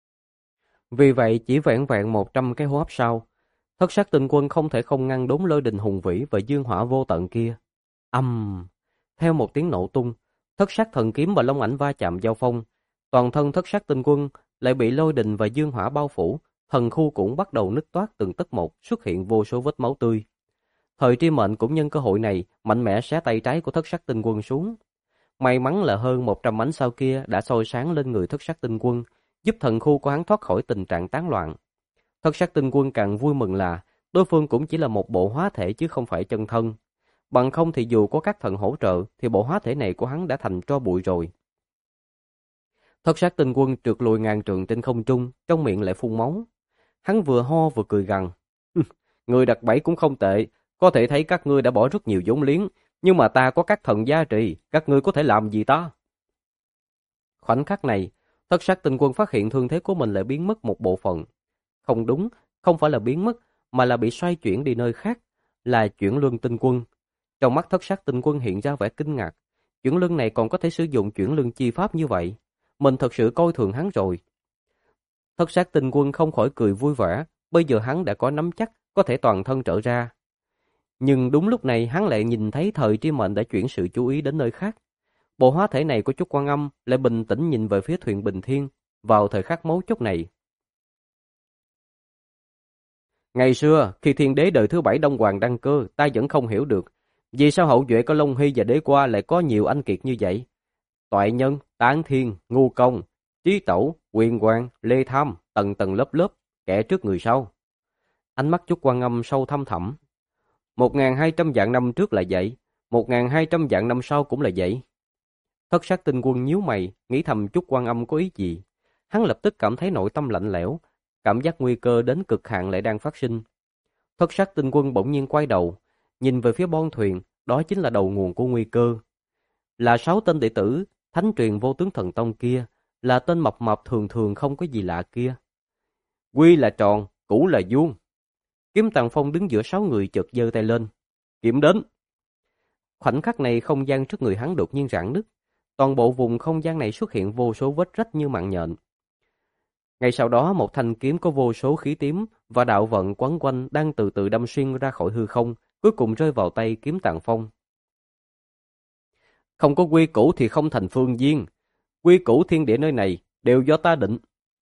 Vì vậy chỉ vẹn vẹn 100 cái hô hấp sau, thất sát tinh quân không thể không ngăn đốn lôi đình hùng vĩ và dương hỏa vô tận kia. Theo một tiếng nổ tung, thất sát thần kiếm và long ảnh va chạm giao phong. Toàn thân thất sát tinh quân lại bị lôi đình và dương hỏa bao phủ, thần khu cũng bắt đầu nứt toát từng tấc một, xuất hiện vô số vết máu tươi. Thời Tri Mệnh cũng nhân cơ hội này mạnh mẽ xé tay trái của thất sát tinh quân xuống. May mắn là hơn 100 ánh sao kia đã soi sáng lên người thất sát tinh quân, giúp thần khu của hắn thoát khỏi tình trạng tán loạn. Thất sát tinh quân càng vui mừng là đối phương cũng chỉ là một bộ hóa thể chứ không phải chân thân. Bằng không thì dù có các thần hỗ trợ thì bộ hóa thể này của hắn đã thành tro bụi rồi. Thất sát tinh quân trượt lùi ngàn trượng trên không trung, trong miệng lại phun máu. Hắn vừa ho vừa cười gằn. Người đặt bẫy cũng không tệ, có thể thấy các ngươi đã bỏ rất nhiều vốn liếng, nhưng mà ta có các thần gia trì, các ngươi có thể làm gì ta? Khoảnh khắc này, thất sát tinh quân phát hiện thương thế của mình lại biến mất một bộ phận. Không đúng, không phải là biến mất, mà là bị xoay chuyển đi nơi khác, là chuyển luân tinh quân. Trong mắt thất sát tinh quân hiện ra vẻ kinh ngạc, chuyển luân này còn có thể sử dụng chuyển luân chi pháp như vậy. Mình thật sự coi thường hắn rồi. Thất sát tinh quân không khỏi cười vui vẻ, bây giờ hắn đã có nắm chắc, có thể toàn thân trở ra. Nhưng đúng lúc này hắn lại nhìn thấy Thời Tri Mệnh đã chuyển sự chú ý đến nơi khác. Bộ hóa thể này của Trúc Quan Âm lại bình tĩnh nhìn về phía thuyền Bình Thiên vào thời khắc mấu chốt này. Ngày xưa, khi thiên đế đời thứ 7 Đông Hoàng đăng cơ, ta vẫn không hiểu được vì sao hậu duệ của Long Hy và Đế Qua lại có nhiều anh kiệt như vậy. Toại Nhân, Tán Thiên, Ngu Công, Chí Tẩu, Quyền Quang, Lê Tham, tầng tầng lớp lớp, kẻ trước người sau. Ánh mắt Trúc Quan Âm sâu thăm thẳm. 1.200 vạn năm trước là vậy, 1.200 vạn năm sau cũng là vậy. Thất sát tinh quân nhíu mày, nghĩ thầm Trúc Quan Âm có ý gì. Hắn lập tức cảm thấy nội tâm lạnh lẽo, cảm giác nguy cơ đến cực hạn lại đang phát sinh. Thất sát tinh quân bỗng nhiên quay đầu, nhìn về phía bon thuyền, đó chính là đầu nguồn của nguy cơ. Là 6 tên đệ tử, thánh truyền vô tướng thần tông kia, là tên mập mập thường thường không có gì lạ kia. Quy là tròn, cũ là vuông. Kiếm Tạng Phong đứng giữa 6 người chợt giơ tay lên. Kiếm đến. Khoảnh khắc này không gian trước người hắn đột nhiên rạn nứt. Toàn bộ vùng không gian này xuất hiện vô số vết rách như mạng nhện. Ngay sau đó một thanh kiếm có vô số khí tím và đạo vận quấn quanh đang từ từ đâm xuyên ra khỏi hư không, cuối cùng rơi vào tay Kiếm Tạng Phong. Không có quy củ thì không thành phương viên. Quy củ thiên địa nơi này đều do ta định.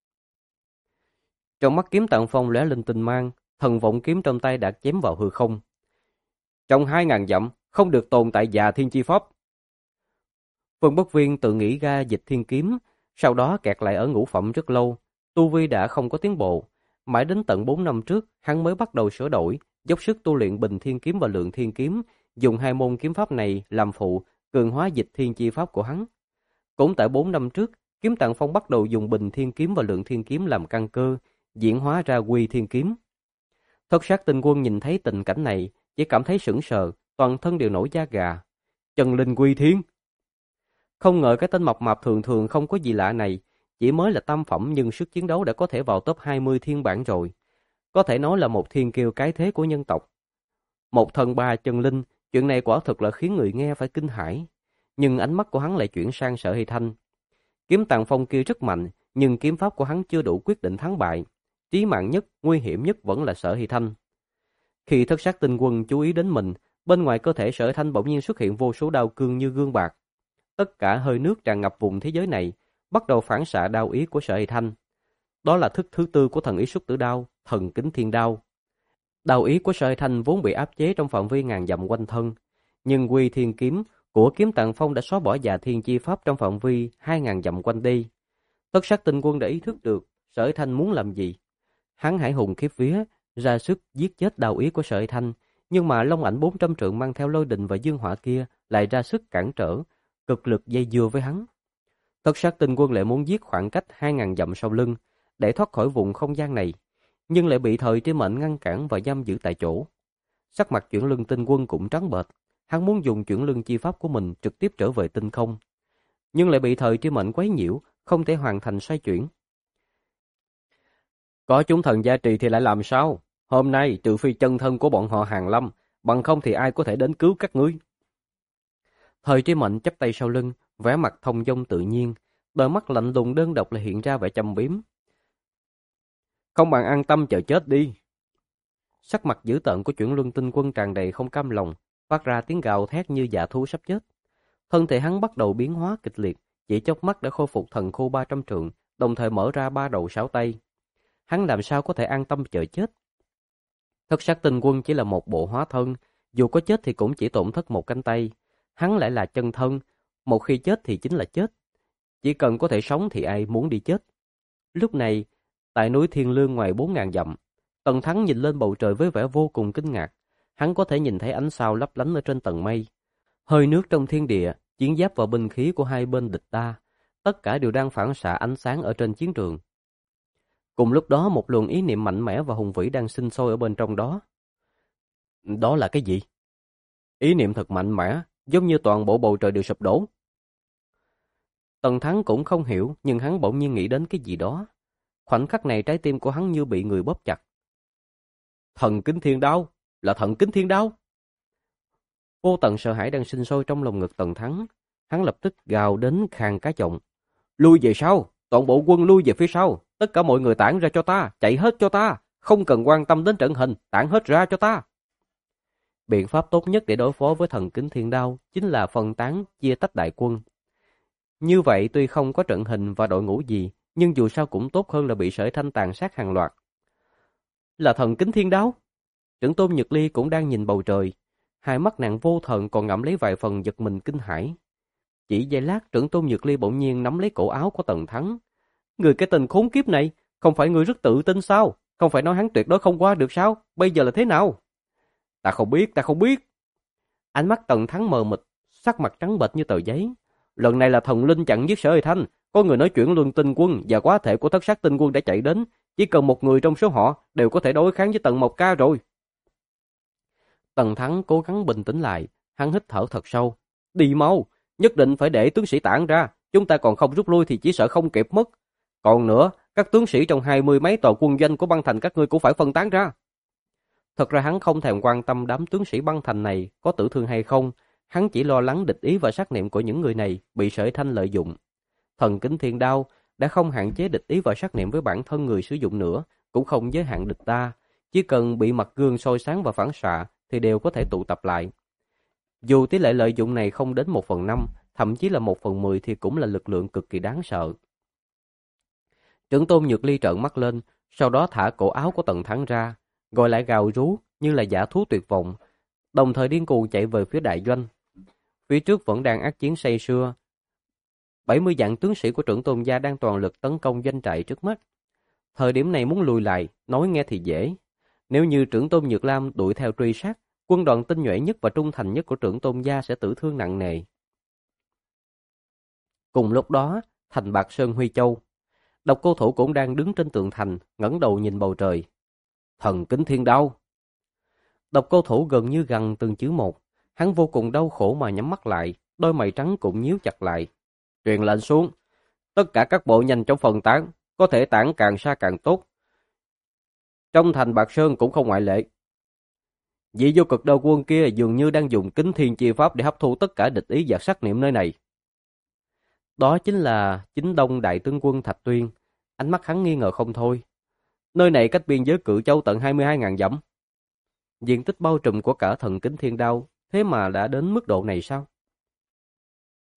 Trong mắt Kiếm Tạng Phong lóe lên tinh mang, thần vọng kiếm trong tay đã chém vào hư không. Trong 2.000 dặm không được tồn tại già thiên chi pháp. Vân Bất Viên tự nghĩ ra dịch thiên kiếm, sau đó kẹt lại ở ngũ phẩm rất lâu, tu vi đã không có tiến bộ. Mãi đến tận 4 năm trước, hắn mới bắt đầu sửa đổi, dốc sức tu luyện Bình Thiên kiếm và Lượng Thiên kiếm, dùng hai môn kiếm pháp này làm phụ, cường hóa dịch thiên chi pháp của hắn. Cũng tại 4 năm trước, Kiếm Tạng Phong bắt đầu dùng Bình Thiên kiếm và Lượng Thiên kiếm làm căn cơ, diễn hóa ra Quy Thiên kiếm. Thất sát tinh quân nhìn thấy tình cảnh này, chỉ cảm thấy sững sờ, toàn thân đều nổi da gà. Chân linh Quy Thiên. Không ngờ cái tên mập mạp thường thường không có gì lạ này, chỉ mới là tam phẩm nhưng sức chiến đấu đã có thể vào top 20 thiên bảng rồi. Có thể nói là một thiên kiêu cái thế của nhân tộc. Một thần ba chân linh, chuyện này quả thực là khiến người nghe phải kinh hãi. Nhưng ánh mắt của hắn lại chuyển sang Sở Hy Thanh. Kiếm Tạng Phong kia rất mạnh, nhưng kiếm pháp của hắn chưa đủ quyết định thắng bại. Chí mạng nhất, nguy hiểm nhất vẫn là Sở Hy Thanh. Khi thất sát tinh quân chú ý đến mình, bên ngoài cơ thể Sở Hy Thanh bỗng nhiên xuất hiện vô số đao cương như gương bạc. tất cả hơi nước tràn ngập vùng thế giới này bắt đầu phản xạ đao ý của Sở Hy Thanh. Đó là thức thứ tư của thần ý xuất tử đao, thần kính thiên đao. Đao ý của Sở Hy Thanh vốn bị áp chế trong phạm vi ngàn dặm quanh thân, nhưng Quy Thiên kiếm của Kiếm Tạng Phong đã xóa bỏ Dạ Thiên chi pháp trong phạm vi 2000 dặm quanh đi. Tất Sát Tinh Quân đã ý thức được Sở Hy Thanh muốn làm gì. Hắn hải hùng khiếp vía, ra sức giết chết đao ý của Sở Hy Thanh, nhưng mà Long Ảnh 400 trượng mang theo lôi đình và dương hỏa kia lại ra sức cản trở, cực lực dây dưa với hắn. Tất Sát Tinh Quân lại muốn giết khoảng cách 2000 dặm sau lưng để thoát khỏi vùng không gian này, nhưng lại bị Thời Tri Mệnh ngăn cản và giam giữ tại chỗ. Sắc mặt Chuyển Lưng Tinh Quân cũng trắng bệch, hắn muốn dùng Chuyển Lưng chi pháp của mình trực tiếp trở về tinh không, nhưng lại bị Thời Tri Mệnh quấy nhiễu, không thể hoàn thành xoay chuyển. Có chúng thần gia trì thì lại làm sao? Hôm nay trừ phi chân thân của bọn họ hàng lâm, bằng không thì ai có thể đến cứu các ngươi. Thời Tri Mệnh chắp tay sau lưng, vẻ mặt thông dong tự nhiên, đôi mắt lạnh lùng đơn độc lại hiện ra vẻ châm biếm. Không bằng an tâm chờ chết đi. Sắc mặt dữ tợn của Chuyển Luân Tinh Quân tràn đầy không cam lòng, phát ra tiếng gào thét như dạ thú sắp chết. Thân thể hắn bắt đầu biến hóa kịch liệt, chỉ chớp mắt đã khôi phục thần khô 300 trượng, đồng thời mở ra 3 đầu 6 tay. Hắn làm sao có thể an tâm chờ chết? Thất Sát Tinh Quân chỉ là một bộ hóa thân, dù có chết thì cũng chỉ tổn thất một cánh tay. Hắn lại là chân thân, một khi chết thì chính là chết. Chỉ cần có thể sống thì ai muốn đi chết. Lúc này, tại núi Thiên Lương ngoài 4000 dặm, Tần Thắng nhìn lên bầu trời với vẻ vô cùng kinh ngạc. Hắn có thể nhìn thấy ánh sao lấp lánh ở trên tầng mây. Hơi nước trong thiên địa, chiến giáp và binh khí của hai bên địch ta, tất cả đều đang phản xạ ánh sáng ở trên chiến trường. Cùng lúc đó một luồng ý niệm mạnh mẽ và hùng vĩ đang sinh sôi ở bên trong đó. Đó là cái gì? Ý niệm thật mạnh mẽ, giống như toàn bộ bầu trời đều sụp đổ. Tần Thắng cũng không hiểu, nhưng hắn bỗng nhiên nghĩ đến cái gì đó. Khoảnh khắc này trái tim của hắn như bị người bóp chặt. Thần kính thiên đao, là thần kính thiên đao. Vô tận sợ hãi đang sinh sôi trong lòng ngực Tần Thắng. Hắn lập tức gào đến khàn cả giọng. Lui về sau, toàn bộ quân lui về phía sau. Tất cả mọi người tản ra cho ta, chạy hết cho ta. Không cần quan tâm đến trận hình, tản hết ra cho ta. Biện pháp tốt nhất để đối phó với thần kính thiên đao chính là phân tán, chia tách đại quân. Như vậy tuy không có trận hình và đội ngũ gì, nhưng dù sao cũng tốt hơn là bị Sở Thanh tàn sát hàng loạt. Là thần kính thiên đao? Trưởng tôn Nhược Ly cũng đang nhìn bầu trời. Hai mắt nàng vô thần còn ngậm lấy vài phần giật mình kinh hãi. Chỉ giây lát trưởng tôn Nhược Ly bỗng nhiên nắm lấy cổ áo của Tần Thắng. Người cái tên khốn kiếp này, không phải người rất tự tin sao? Không phải nói hắn tuyệt đối không qua được sao? Bây giờ là thế nào? Ta không biết, ta không biết. Ánh mắt Tần Thắng mờ mịt, sắc mặt trắng bệch như tờ giấy. Lần này là thần linh chặn giết Sở Hy Thanh. Có người nói Chuyển Luân Tinh Quân và quá thể của Thất Sát Tinh Quân đã chạy đến. Chỉ cần một người trong số họ đều có thể đối kháng với Tần Mộc Ca rồi. Tần Thắng cố gắng bình tĩnh lại, hắn hít thở thật sâu. Đi mau, nhất định phải để tướng sĩ tản ra. Chúng ta còn không rút lui thì chỉ sợ không kịp mất. Còn nữa, các tướng sĩ trong 20 mấy tòa quân doanh của băng thành các ngươi cũng phải phân tán ra. Thật ra hắn không thèm quan tâm đám tướng sĩ băng thành này có tử thương hay không. Hắn chỉ lo lắng địch ý và sát niệm của những người này bị Sở Thanh lợi dụng. Thần kính thiên đao đã không hạn chế địch ý và sát niệm với bản thân người sử dụng nữa, cũng không giới hạn địch ta. Chỉ cần bị mặt gương soi sáng và phản xạ thì đều có thể tụ tập lại. Dù tỷ lệ lợi dụng này không đến 1/5, thậm chí là 1/10 thì cũng là lực lượng cực kỳ đáng sợ. Trưởng tôn Nhược Ly trợn mắt lên, sau đó thả cổ áo của Tần Thắng ra, gọi lại gào rú như là dã thú tuyệt vọng, đồng thời điên cuồng chạy về phía đại doanh. Phía trước vẫn đang ác chiến say sưa. 70 vạn tướng sĩ của trưởng tôn gia đang toàn lực tấn công doanh trại trước mắt. Thời điểm này muốn lùi lại, nói nghe thì dễ. Nếu như trưởng tôn Nhược Lam đuổi theo truy sát, quân đoàn tinh nhuệ nhất và trung thành nhất của trưởng tôn gia sẽ tử thương nặng nề. Cùng lúc đó, thành Bạc Sơn Huy Châu, Độc Cô Thủ cũng đang đứng trên tường thành, ngẩng đầu nhìn bầu trời. Thần kính thiên đao. Độc Cô Thủ gần như gằn từng chữ một, hắn vô cùng đau khổ mà nhắm mắt lại, đôi mày trắng cũng nhíu chặt lại. Truyền lệnh xuống, tất cả các bộ nhanh chóng phân tán, có thể tản càng xa càng tốt. Trong thành Bạc Sơn cũng không ngoại lệ. Vị vô cực đao quân kia dường như đang dùng kính thiên chi pháp để hấp thu tất cả địch ý và sát niệm nơi này. Đó chính là Chính Đông đại tướng quân Thạch Tuyên. Ánh mắt hắn nghi ngờ không thôi. Nơi này cách biên giới Cự Châu tận 22.000 dặm. Diện tích bao trùm của cả thần kính thiên đao thế mà đã đến mức độ này sao?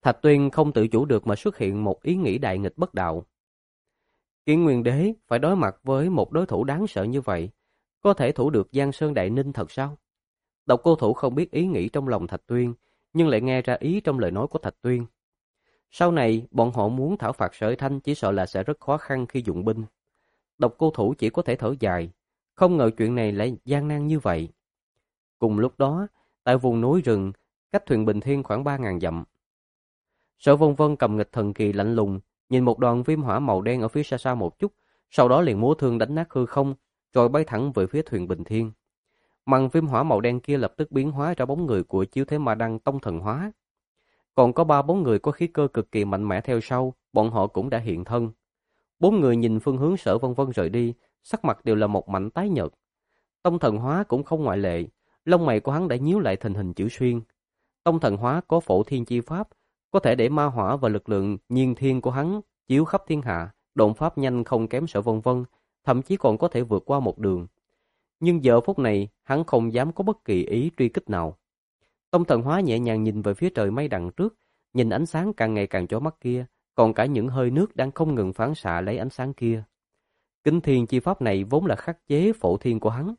Thạch Tuyên không tự chủ được mà xuất hiện một ý nghĩ đại nghịch bất đạo. Kiến Nguyên Đế phải đối mặt với một đối thủ đáng sợ như vậy, có thể thủ được Giang Sơn Đại Ninh thật sao? Độc Cô Thủ không biết ý nghĩ trong lòng Thạch Tuyên, nhưng lại nghe ra ý trong lời nói của Thạch Tuyên. Sau này, bọn họ muốn thảo phạt Sở Thanh chỉ sợ là sẽ rất khó khăn khi dụng binh. Độc Cô Thủ chỉ có thể thở dài, không ngờ chuyện này lại gian nan như vậy. Cùng lúc đó, tại vùng núi rừng, cách Thuyền Bình Thiên khoảng 3.000 dặm. Sở Vân Vân cầm nghịch thần kỳ lạnh lùng, nhìn một đoàn viêm hỏa màu đen ở phía xa xa một chút, sau đó liền múa thương đánh nát hư không, rồi bay thẳng về phía Thuyền Bình Thiên. Màn viêm hỏa màu đen kia lập tức biến hóa ra bóng người của Chiếu Thế Ma Đăng tông thần hóa. Còn có 3 bóng người có khí cơ cực kỳ mạnh mẽ theo sau, bọn họ cũng đã hiện thân. 4 người nhìn phương hướng Sở Vân Vân rời đi, sắc mặt đều là một mảnh tái nhợt. Tông thần hóa cũng không ngoại lệ, lông mày của hắn đã nhíu lại thành hình chữ xuyên. Tông thần hóa có phổ thiên chi pháp, có thể để ma hỏa và lực lượng nhiên thiên của hắn chiếu khắp thiên hạ, độn pháp nhanh không kém Sở Vân Vân, thậm chí còn có thể vượt qua một đường. Nhưng giờ phút này, hắn không dám có bất kỳ ý truy kích nào. Tông thần hóa nhẹ nhàng nhìn về phía trời mây đằng trước, nhìn ánh sáng càng ngày càng chói mắt kia, còn cả những hơi nước đang không ngừng phản xạ lấy ánh sáng kia. Kính thiên chi pháp này vốn là khắc chế phổ thiên của hắn.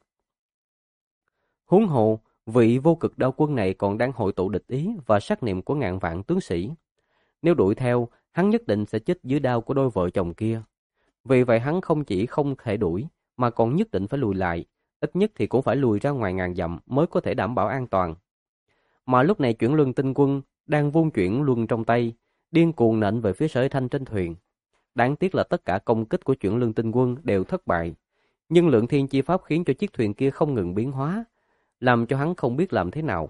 Huống hồ, vị vô cực đao quân này còn đang hội tụ địch ý và sát niệm của ngàn vạn tướng sĩ. Nếu đuổi theo, hắn nhất định sẽ chết dưới đao của đôi vợ chồng kia. Vì vậy hắn không chỉ không thể đuổi, mà còn nhất định phải lùi lại, ít nhất thì cũng phải lùi ra ngoài ngàn dặm mới có thể đảm bảo an toàn. Mà lúc này chuyển luân tinh quân đang vung chuyển luân trong tay, điên cuồng nện về phía Sở Thanh trên thuyền. Đáng tiếc là tất cả công kích của chuyển luân tinh quân đều thất bại, nhưng lượng thiên chi pháp khiến cho chiếc thuyền kia không ngừng biến hóa, làm cho hắn không biết làm thế nào.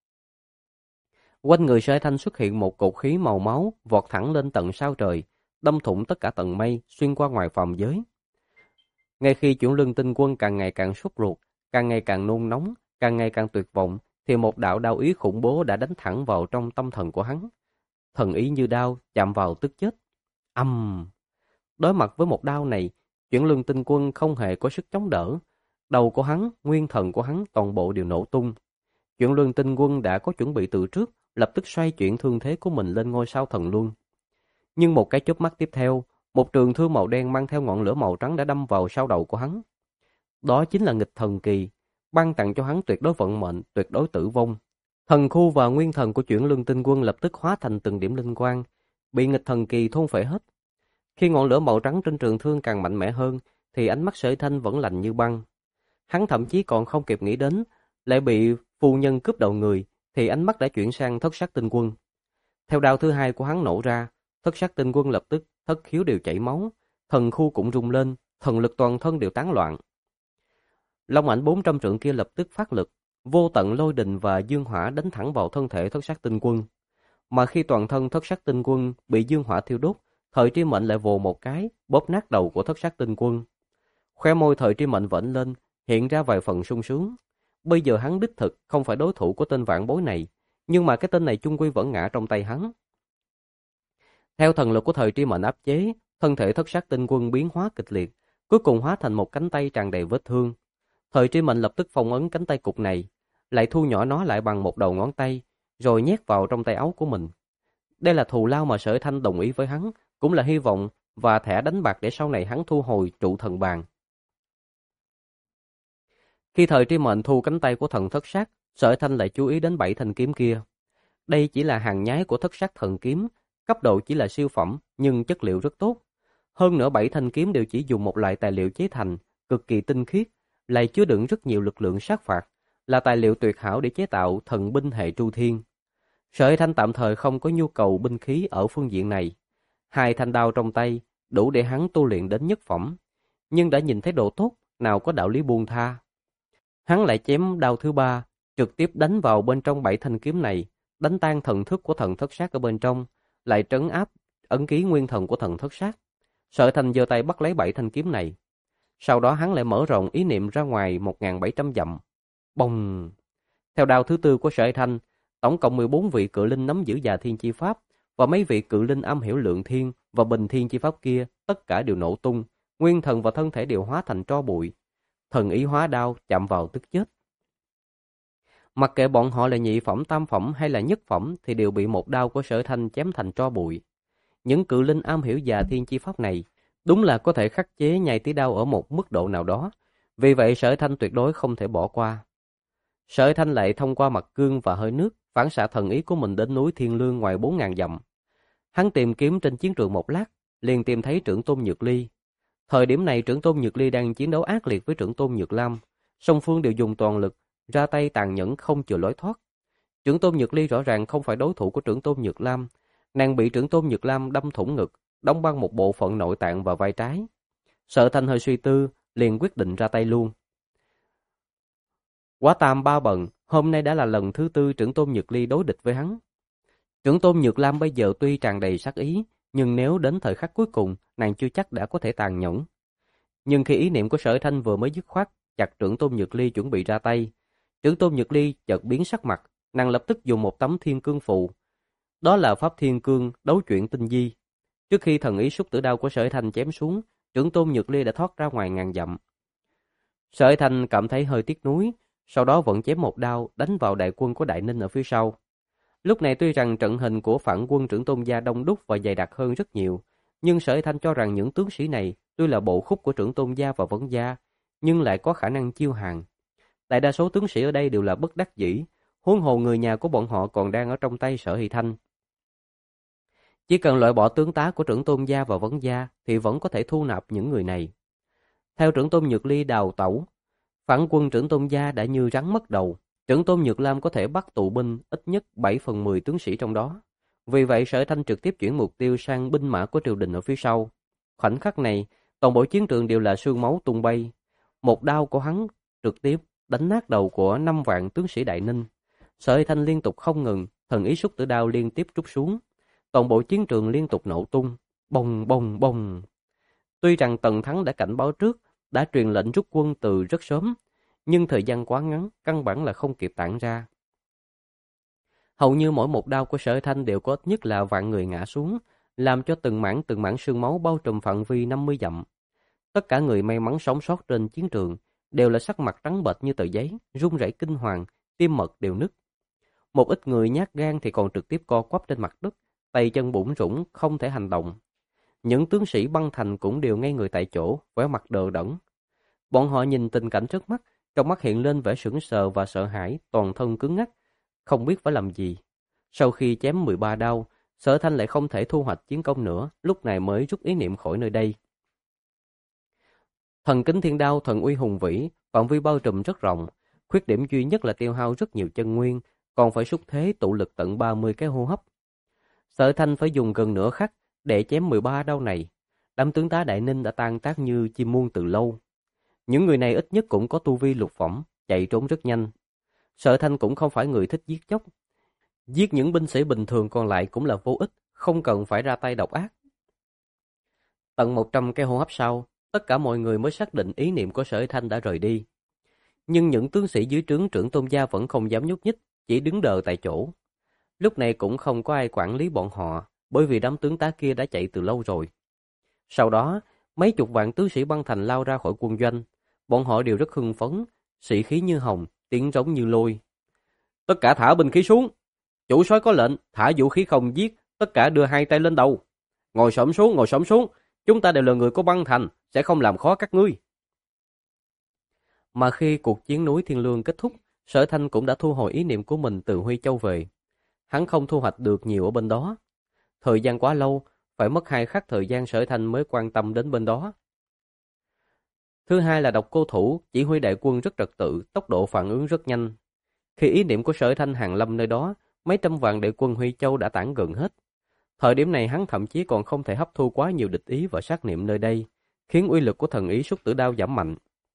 Quanh người Sở Thanh xuất hiện một cột khí màu máu vọt thẳng lên tận sao trời, đâm thủng tất cả tầng mây, xuyên qua ngoài phàm giới. Ngay khi chuyển luân tinh quân càng ngày càng sốt ruột, càng ngày càng nôn nóng, càng ngày càng tuyệt vọng, thì một đạo đao ý khủng bố đã đánh thẳng vào trong tâm thần của hắn. Thần ý như đao, chạm vào tức chết. Đối mặt với một đao này, chuyển luân tinh quân không hề có sức chống đỡ. Đầu của hắn, nguyên thần của hắn toàn bộ đều nổ tung. Chuyển luân tinh quân đã có chuẩn bị từ trước, lập tức xoay chuyển thương thế của mình lên ngôi sao thần luân. Nhưng một cái chớp mắt tiếp theo, một trường thương màu đen mang theo ngọn lửa màu trắng đã đâm vào sau đầu của hắn. Đó chính là nghịch thần kỳ, ban tặng cho hắn tuyệt đối vận mệnh, tuyệt đối tử vong. Thần khu và nguyên thần của chuyển luân tinh quân lập tức hóa thành từng điểm linh quang, bị nghịch thần kỳ thôn phệ hết. Khi ngọn lửa màu trắng trên trường thương càng mạnh mẽ hơn, thì ánh mắt Sở Thanh vẫn lạnh như băng. Hắn thậm chí còn không kịp nghĩ đến, lại bị phu nhân cướp đầu người, thì ánh mắt đã chuyển sang thất sát tinh quân. Theo đao thứ hai của hắn nổ ra, thất sát tinh quân lập tức thất khiếu đều chảy máu, thần khu cũng rung lên, thần lực toàn thân đều tán loạn. Long ảnh 400 trượng kia lập tức phát lực, vô tận lôi đình và dương hỏa đánh thẳng vào thân thể thất sát tinh quân. Mà khi toàn thân thất sát tinh quân bị dương hỏa thiêu đốt, Thời Tri Mệnh lại vồ một cái, bóp nát đầu của thất sát tinh quân. Khóe môi Thời Tri Mệnh vểnh lên, hiện ra vài phần sung sướng. Bây giờ hắn đích thực không phải đối thủ của tên vạn bối này, nhưng mà cái tên này chung quy vẫn ngã trong tay hắn. Theo thần lực của Thời Tri Mệnh áp chế, thân thể thất sát tinh quân biến hóa kịch liệt, cuối cùng hóa thành một cánh tay tràn đầy vết thương. Thời Tri Mệnh lập tức phong ấn cánh tay cụt này, lại thu nhỏ nó lại bằng một đầu ngón tay, rồi nhét vào trong tay áo của mình. Đây là thù lao mà Sở Thanh đồng ý với hắn, cũng là hy vọng và thẻ đánh bạc để sau này hắn thu hồi trụ thần bàn. Khi Thời Tri Mệnh thu cánh tay của thần thất sát, Sở Thanh lại chú ý đến 7 thanh kiếm kia. Đây chỉ là hàng nhái của thất sát thần kiếm, cấp độ chỉ là siêu phẩm nhưng chất liệu rất tốt. Hơn nữa 7 thanh kiếm đều chỉ dùng một loại tài liệu chế thành, cực kỳ tinh khiết, lại chứa đựng rất nhiều lực lượng sát phạt, là tài liệu tuyệt hảo để chế tạo thần binh hệ Tru Thiên. Sở Thanh tạm thời không có nhu cầu binh khí ở phương diện này. 2 thanh đao trong tay đủ để hắn tu luyện đến nhất phẩm, nhưng đã nhìn thấy độ tốt, nào có đạo lý buông tha. Hắn lại chém đao thứ 3, trực tiếp đánh vào bên trong 7 thanh kiếm này, đánh tan thần thức của thần thất sát ở bên trong, lại trấn áp ấn ký nguyên thần của thần thất sát. Sở Thanh giơ tay bắt lấy 7 thanh kiếm này. Sau đó hắn lại mở rộng ý niệm ra ngoài 1.700 dặm. Bông! Theo đao thứ 4 của Sở Thanh, tổng cộng 14 vị cự linh nắm giữ Già Thiên chi pháp và mấy vị cự linh am hiểu lượng thiên và bình thiên chi pháp kia tất cả đều nổ tung, nguyên thần và thân thể đều hóa thành tro bụi. Thần ý hóa đao chạm vào tức chết. Mặc kệ bọn họ là nhị phẩm, tam phẩm hay là nhất phẩm thì đều bị một đao của Sở Thanh chém thành tro bụi. Những cự linh am hiểu già thiên chi pháp này đúng là có thể khắc chế nhai tí đao ở một mức độ nào đó. Vì vậy Sở Thanh tuyệt đối không thể bỏ qua. Sở Thanh lại thông qua mặt gương và hơi nước phản xạ thần ý của mình đến núi Thiên Lương ngoài 4.000 dặm. Hắn tìm kiếm trên chiến trường một lát, liền tìm thấy trưởng tôn Nhược Ly. Thời điểm này trưởng tôn Nhược Ly đang chiến đấu ác liệt với trưởng tôn Nhược Lam. Song phương đều dùng toàn lực, ra tay tàn nhẫn không chừa lối thoát. Trưởng tôn Nhược Ly rõ ràng không phải đối thủ của trưởng tôn Nhược Lam. Nàng bị trưởng tôn Nhược Lam đâm thủng ngực, đóng băng một bộ phận nội tạng và vai trái. Sở Thanh hơi suy tư, liền quyết định ra tay luôn. Quá tam ba bận, hôm nay đã là lần thứ tư trưởng tôn Nhược Ly đối địch với hắn. Trưởng tôn Nhược Lam bây giờ tuy tràn đầy sát ý, nhưng nếu đến thời khắc cuối cùng, nàng chưa chắc đã có thể tàn nhẫn. Nhưng khi ý niệm của Sở Thanh vừa mới dứt khoát, chặt trưởng tôn Nhược Ly chuẩn bị ra tay, trưởng tôn Nhược Ly chợt biến sắc mặt, nàng lập tức dùng một tấm thiên cương phù. Đó là pháp thiên cương đấu chuyển tinh di. Trước khi thần ý xúc tử đao của Sở Thanh chém xuống, trưởng tôn Nhược Ly đã thoát ra ngoài ngàn dặm. Sở Thanh cảm thấy hơi tiếc nuối, sau đó vẫn chém một đao đánh vào đại quân của Đại Ninh ở phía sau. Lúc này tuy rằng trận hình của phản quân trưởng tôn gia đông đúc và dày đặc hơn rất nhiều, nhưng Sở Thanh cho rằng những tướng sĩ này tuy là bộ khúc của trưởng tôn gia và vấn gia, nhưng lại có khả năng chiêu hàng. Đại đa số tướng sĩ ở đây đều là bất đắc dĩ, huống hồ người nhà của bọn họ còn đang ở trong tay Sở Hy Thanh. Chỉ cần loại bỏ tướng tá của trưởng tôn gia và vấn gia thì vẫn có thể thu nạp những người này. Theo trưởng tôn Nhược Ly đào tẩu, phản quân trưởng tôn gia đã như rắn mất đầu. Trưởng tôn Nhược Lam có thể bắt tụ binh ít nhất 7/10 tướng sĩ trong đó. Vì vậy Sở Thanh trực tiếp chuyển mục tiêu sang binh mã của triều đình ở phía sau. Khoảnh khắc này, toàn bộ chiến trường đều là xương máu tung bay. Một đao của hắn trực tiếp đánh nát đầu của 5 vạn tướng sĩ Đại Ninh. Sở Thanh liên tục không ngừng, thần ý xúc tử đao liên tiếp trút xuống. Toàn bộ chiến trường liên tục nổ tung, bồng bồng bồng. Tuy rằng Tần Thắng đã cảnh báo trước, đã truyền lệnh rút quân từ rất sớm, nhưng thời gian quá ngắn, căn bản là không kịp tản ra. Hầu như mỗi một đao của Sở Thanh đều có ít nhất là vạn người ngã xuống, làm cho từng mảng sương máu bao trùm phạm vi 50 dặm. Tất cả người may mắn sống sót trên chiến trường đều là sắc mặt trắng bệch như tờ giấy, run rẩy kinh hoàng, tim mật đều nứt. Một ít người nhát gan thì còn trực tiếp co quắp trên mặt đất, tay chân bủn rủn không thể hành động. Những tướng sĩ băng thành cũng đều ngay người tại chỗ, vẻ mặt đờ đẫn. Bọn họ nhìn tình cảnh trước mắt, trong mắt hiện lên vẻ sững sờ và sợ hãi, toàn thân cứng ngắc, không biết phải làm gì. Sau khi chém 13 đao, Sở Thanh lại không thể thu hoạch chiến công nữa, lúc này mới rút ý niệm khỏi nơi đây. Thần kính thiên đao thần uy hùng vĩ, phạm vi bao trùm rất rộng, khuyết điểm duy nhất là tiêu hao rất nhiều chân nguyên, còn phải xúc thế tụ lực tận 30 cái hô hấp. Sở Thanh phải dùng gần nửa khắc để chém 13 đao này. Đám tướng tá Đại Ninh đã tan tác như chim muôn từ lâu. Những người này ít nhất cũng có tu vi lục phẩm, chạy trốn rất nhanh. Sở Thanh cũng không phải người thích giết chóc. Giết những binh sĩ bình thường còn lại cũng là vô ích, không cần phải ra tay độc ác. Tận 100 cái hô hấp sau, tất cả mọi người mới xác định ý niệm của Sở Thanh đã rời đi. Nhưng những tướng sĩ dưới trướng trưởng tôn gia vẫn không dám nhúc nhích, chỉ đứng đờ tại chỗ. Lúc này cũng không có ai quản lý bọn họ, bởi vì đám tướng tá kia đã chạy từ lâu rồi. Sau đó, mấy chục vạn tướng sĩ băng thành lao ra khỏi quân doanh. Bọn họ đều rất hưng phấn, sĩ khí như hồng, tiếng trống như lôi. Tất cả thả binh khí xuống. Chủ soái có lệnh, thả vũ khí không giết, tất cả đưa hai tay lên đầu. Ngồi xổm xuống, ngồi xổm xuống. Chúng ta đều là người của băng thành, sẽ không làm khó các ngươi. Mà khi cuộc chiến núi Thiên Lương kết thúc, Sở Thanh cũng đã thu hồi ý niệm của mình từ Huy Châu về. Hắn không thu hoạch được nhiều ở bên đó. Thời gian quá lâu, phải mất 2 khắc thời gian Sở Thanh mới quan tâm đến bên đó. Thứ hai là Độc Cô Thủ, chỉ huy đại quân rất trật tự, tốc độ phản ứng rất nhanh. Khi ý niệm của Sở Thanh hàng lâm nơi đó, mấy trăm vạn đại quân Huy Châu đã tản gần hết. Thời điểm này hắn thậm chí còn không thể hấp thu quá nhiều địch ý và sát niệm nơi đây, khiến uy lực của thần ý xúc tử đao giảm mạnh.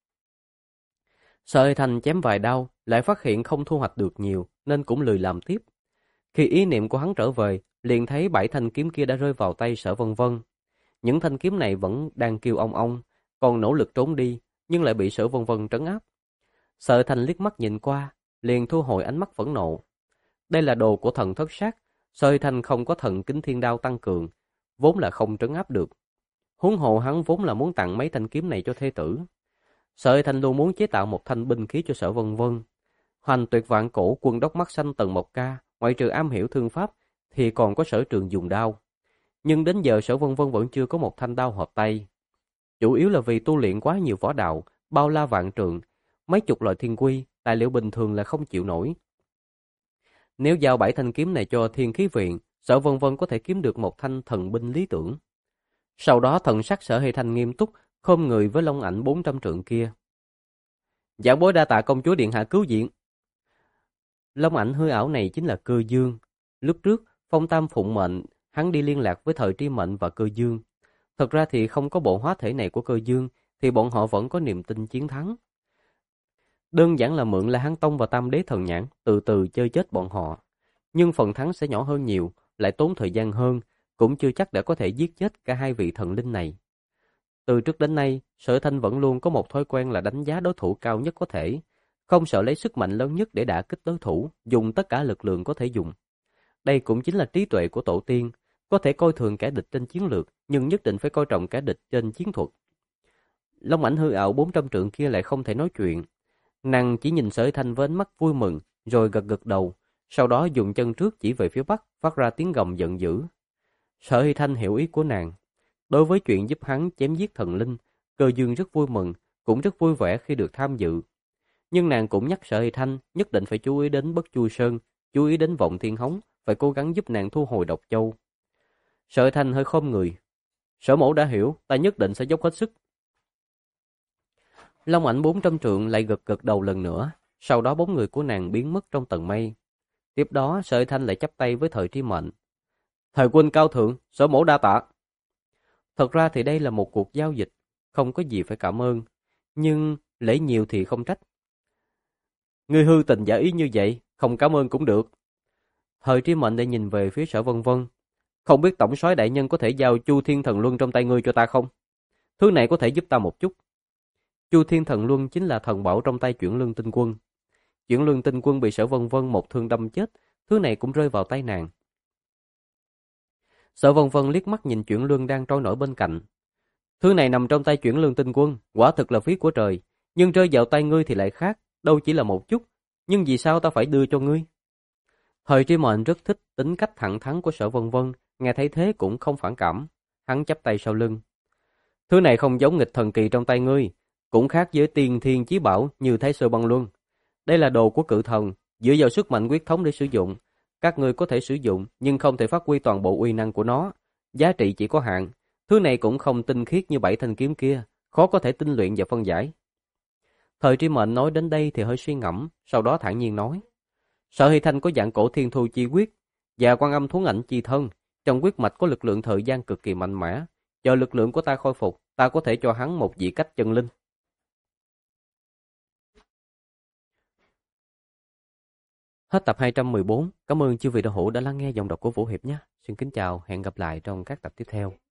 Sở Thanh chém vài đao, lại phát hiện không thu hoạch được nhiều, nên cũng lười làm tiếp. Khi ý niệm của hắn trở về, liền thấy 7 thanh kiếm kia đã rơi vào tay Sở Vân Vân. Những thanh kiếm này vẫn đang kêu ong ong, còn nỗ lực trốn đi, nhưng lại bị Sở Vân Vân trấn áp. Sở Thanh liếc mắt nhìn qua, liền thu hồi ánh mắt phẫn nộ. Đây là đồ của thần thất sát, Sở Thanh không có thần kính thiên đao tăng cường, vốn là không trấn áp được. Huống hồ hắn vốn là muốn tặng mấy thanh kiếm này cho thê tử. Sở Thanh luôn muốn chế tạo một thanh binh khí cho Sở Vân Vân. Hoành Tuyệt Vạn Cổ Quân Đốc mắt xanh Tần Mộc Ca, ngoại trừ am hiểu thương pháp thì còn có sở trường dùng đao. Nhưng đến giờ Sở Vân Vân vẫn chưa có một thanh đao hợp tay. Chủ yếu là vì tu luyện quá nhiều võ đạo, bao la vạn trượng, mấy chục loại thiên quy, tài liệu bình thường là không chịu nổi. Nếu giao 7 thanh kiếm này cho Thiên Khí Viện, Sở Vân Vân có thể kiếm được một thanh thần binh lý tưởng. Sau đó thần sắc Sở Hy Thanh nghiêm túc, khom người với long ảnh 400 trượng kia. Giảng bối đa tạ công chúa điện hạ cứu viện. Long ảnh hư ảo này chính là Cơ Dương. Lúc trước, Phong Tam phụng mệnh, hắn đi liên lạc với Thời Tri Mệnh và Cơ Dương. Thật ra thì không có bộ hóa thể này của Cơ Dương, thì bọn họ vẫn có niềm tin chiến thắng. Đơn giản là mượn La Hán Tông và Tam Đế Thần Nhãn, từ từ chơi chết bọn họ. Nhưng phần thắng sẽ nhỏ hơn nhiều, lại tốn thời gian hơn, cũng chưa chắc đã có thể giết chết cả hai vị thần linh này. Từ trước đến nay, Sở Thanh vẫn luôn có một thói quen là đánh giá đối thủ cao nhất có thể, không sợ lấy sức mạnh lớn nhất để đả kích đối thủ, dùng tất cả lực lượng có thể dùng. Đây cũng chính là trí tuệ của tổ tiên, có thể coi thường kẻ địch trên chiến lược, nhưng nhất định phải coi trọng kẻ địch trên chiến thuật. Long ảnh hư ảo 400 trượng kia lại không thể nói chuyện. Nàng chỉ nhìn Sở Thanh với ánh mắt vui mừng, rồi gật gật đầu, sau đó dùng chân trước chỉ về phía bắc, phát ra tiếng gầm giận dữ. Sở Hy Thanh hiểu ý của nàng. Đối với chuyện giúp hắn chém giết thần linh, Cơ Dương rất vui mừng, cũng rất vui vẻ khi được tham dự. Nhưng nàng cũng nhắc Sở Hy Thanh nhất định phải chú ý đến Bất Chu Sơn, chú ý đến Vọng Thiên Hống, phải cố gắng giúp nàng thu hồi độc châu. Sở Hy Thanh hơi khom người. Sở mẫu đã hiểu, ta nhất định sẽ dốc hết sức. Long ảnh 400 trượng lại gật gật đầu lần nữa, sau đó bóng người của nàng biến mất trong tầng mây. Tiếp đó Sở Hy Thanh lại chắp tay với Thời Tri Mệnh. Thời quân cao thượng, sở mẫu đa tạ. Thật ra thì đây là một cuộc giao dịch, không có gì phải cảm ơn, nhưng lễ nhiều thì không trách. Ngươi hư tình giả ý như vậy, không cảm ơn cũng được. Thời Tri Mệnh để nhìn về phía Sở Vân Vân. Không biết tổng soái đại nhân có thể giao Chu Thiên Thần Luân trong tay ngươi cho ta không? Thứ này có thể giúp ta một chút. Chu Thiên Thần Luân chính là thần bảo trong tay Chuyển Lương Tinh Quân. Chuyển Lương Tinh Quân bị Sở Vân Vân một thương đâm chết, thứ này cũng rơi vào tay nàng. Sở Vân Vân liếc mắt nhìn Chuyển Lương đang trôi nổi bên cạnh. Thứ này nằm trong tay Chuyển Lương Tinh Quân, quả thực là phí của trời, nhưng rơi vào tay ngươi thì lại khác, đâu chỉ là một chút, nhưng vì sao ta phải đưa cho ngươi? Thời Tri Mệnh rất thích tính cách thẳng thắn của Sở Vân Vân, nghe thấy thế cũng không phản cảm, hắn chắp tay sau lưng. Thứ này không giống nghịch thần kỳ trong tay ngươi, cũng khác với tiên thiên chí bảo như Thái Sơ Băng Luân. Đây là đồ của cự thần, dựa vào sức mạnh quyết thống để sử dụng. Các ngươi có thể sử dụng, nhưng không thể phát huy toàn bộ uy năng của nó. Giá trị chỉ có hạn. Thứ này cũng không tinh khiết như 7 thanh kiếm kia, khó có thể tinh luyện và phân giải. Thời Tri Mệnh nói đến đây thì hơi suy ngẫm, sau đó thản nhiên nói. Sở Hy Thanh có dạng cổ thiên thu chi quyết và quan âm thuấn ảnh chi thân. Trong quyết mạch có lực lượng thời gian cực kỳ mạnh mẽ. Chờ lực lượng của ta khôi phục, ta có thể cho hắn một vị cách chân linh. Hết tập 214. Cảm ơn chư vị đạo hữu đã lắng nghe giọng đọc của Vũ Hiệp nhé. Xin kính chào, hẹn gặp lại trong các tập tiếp theo.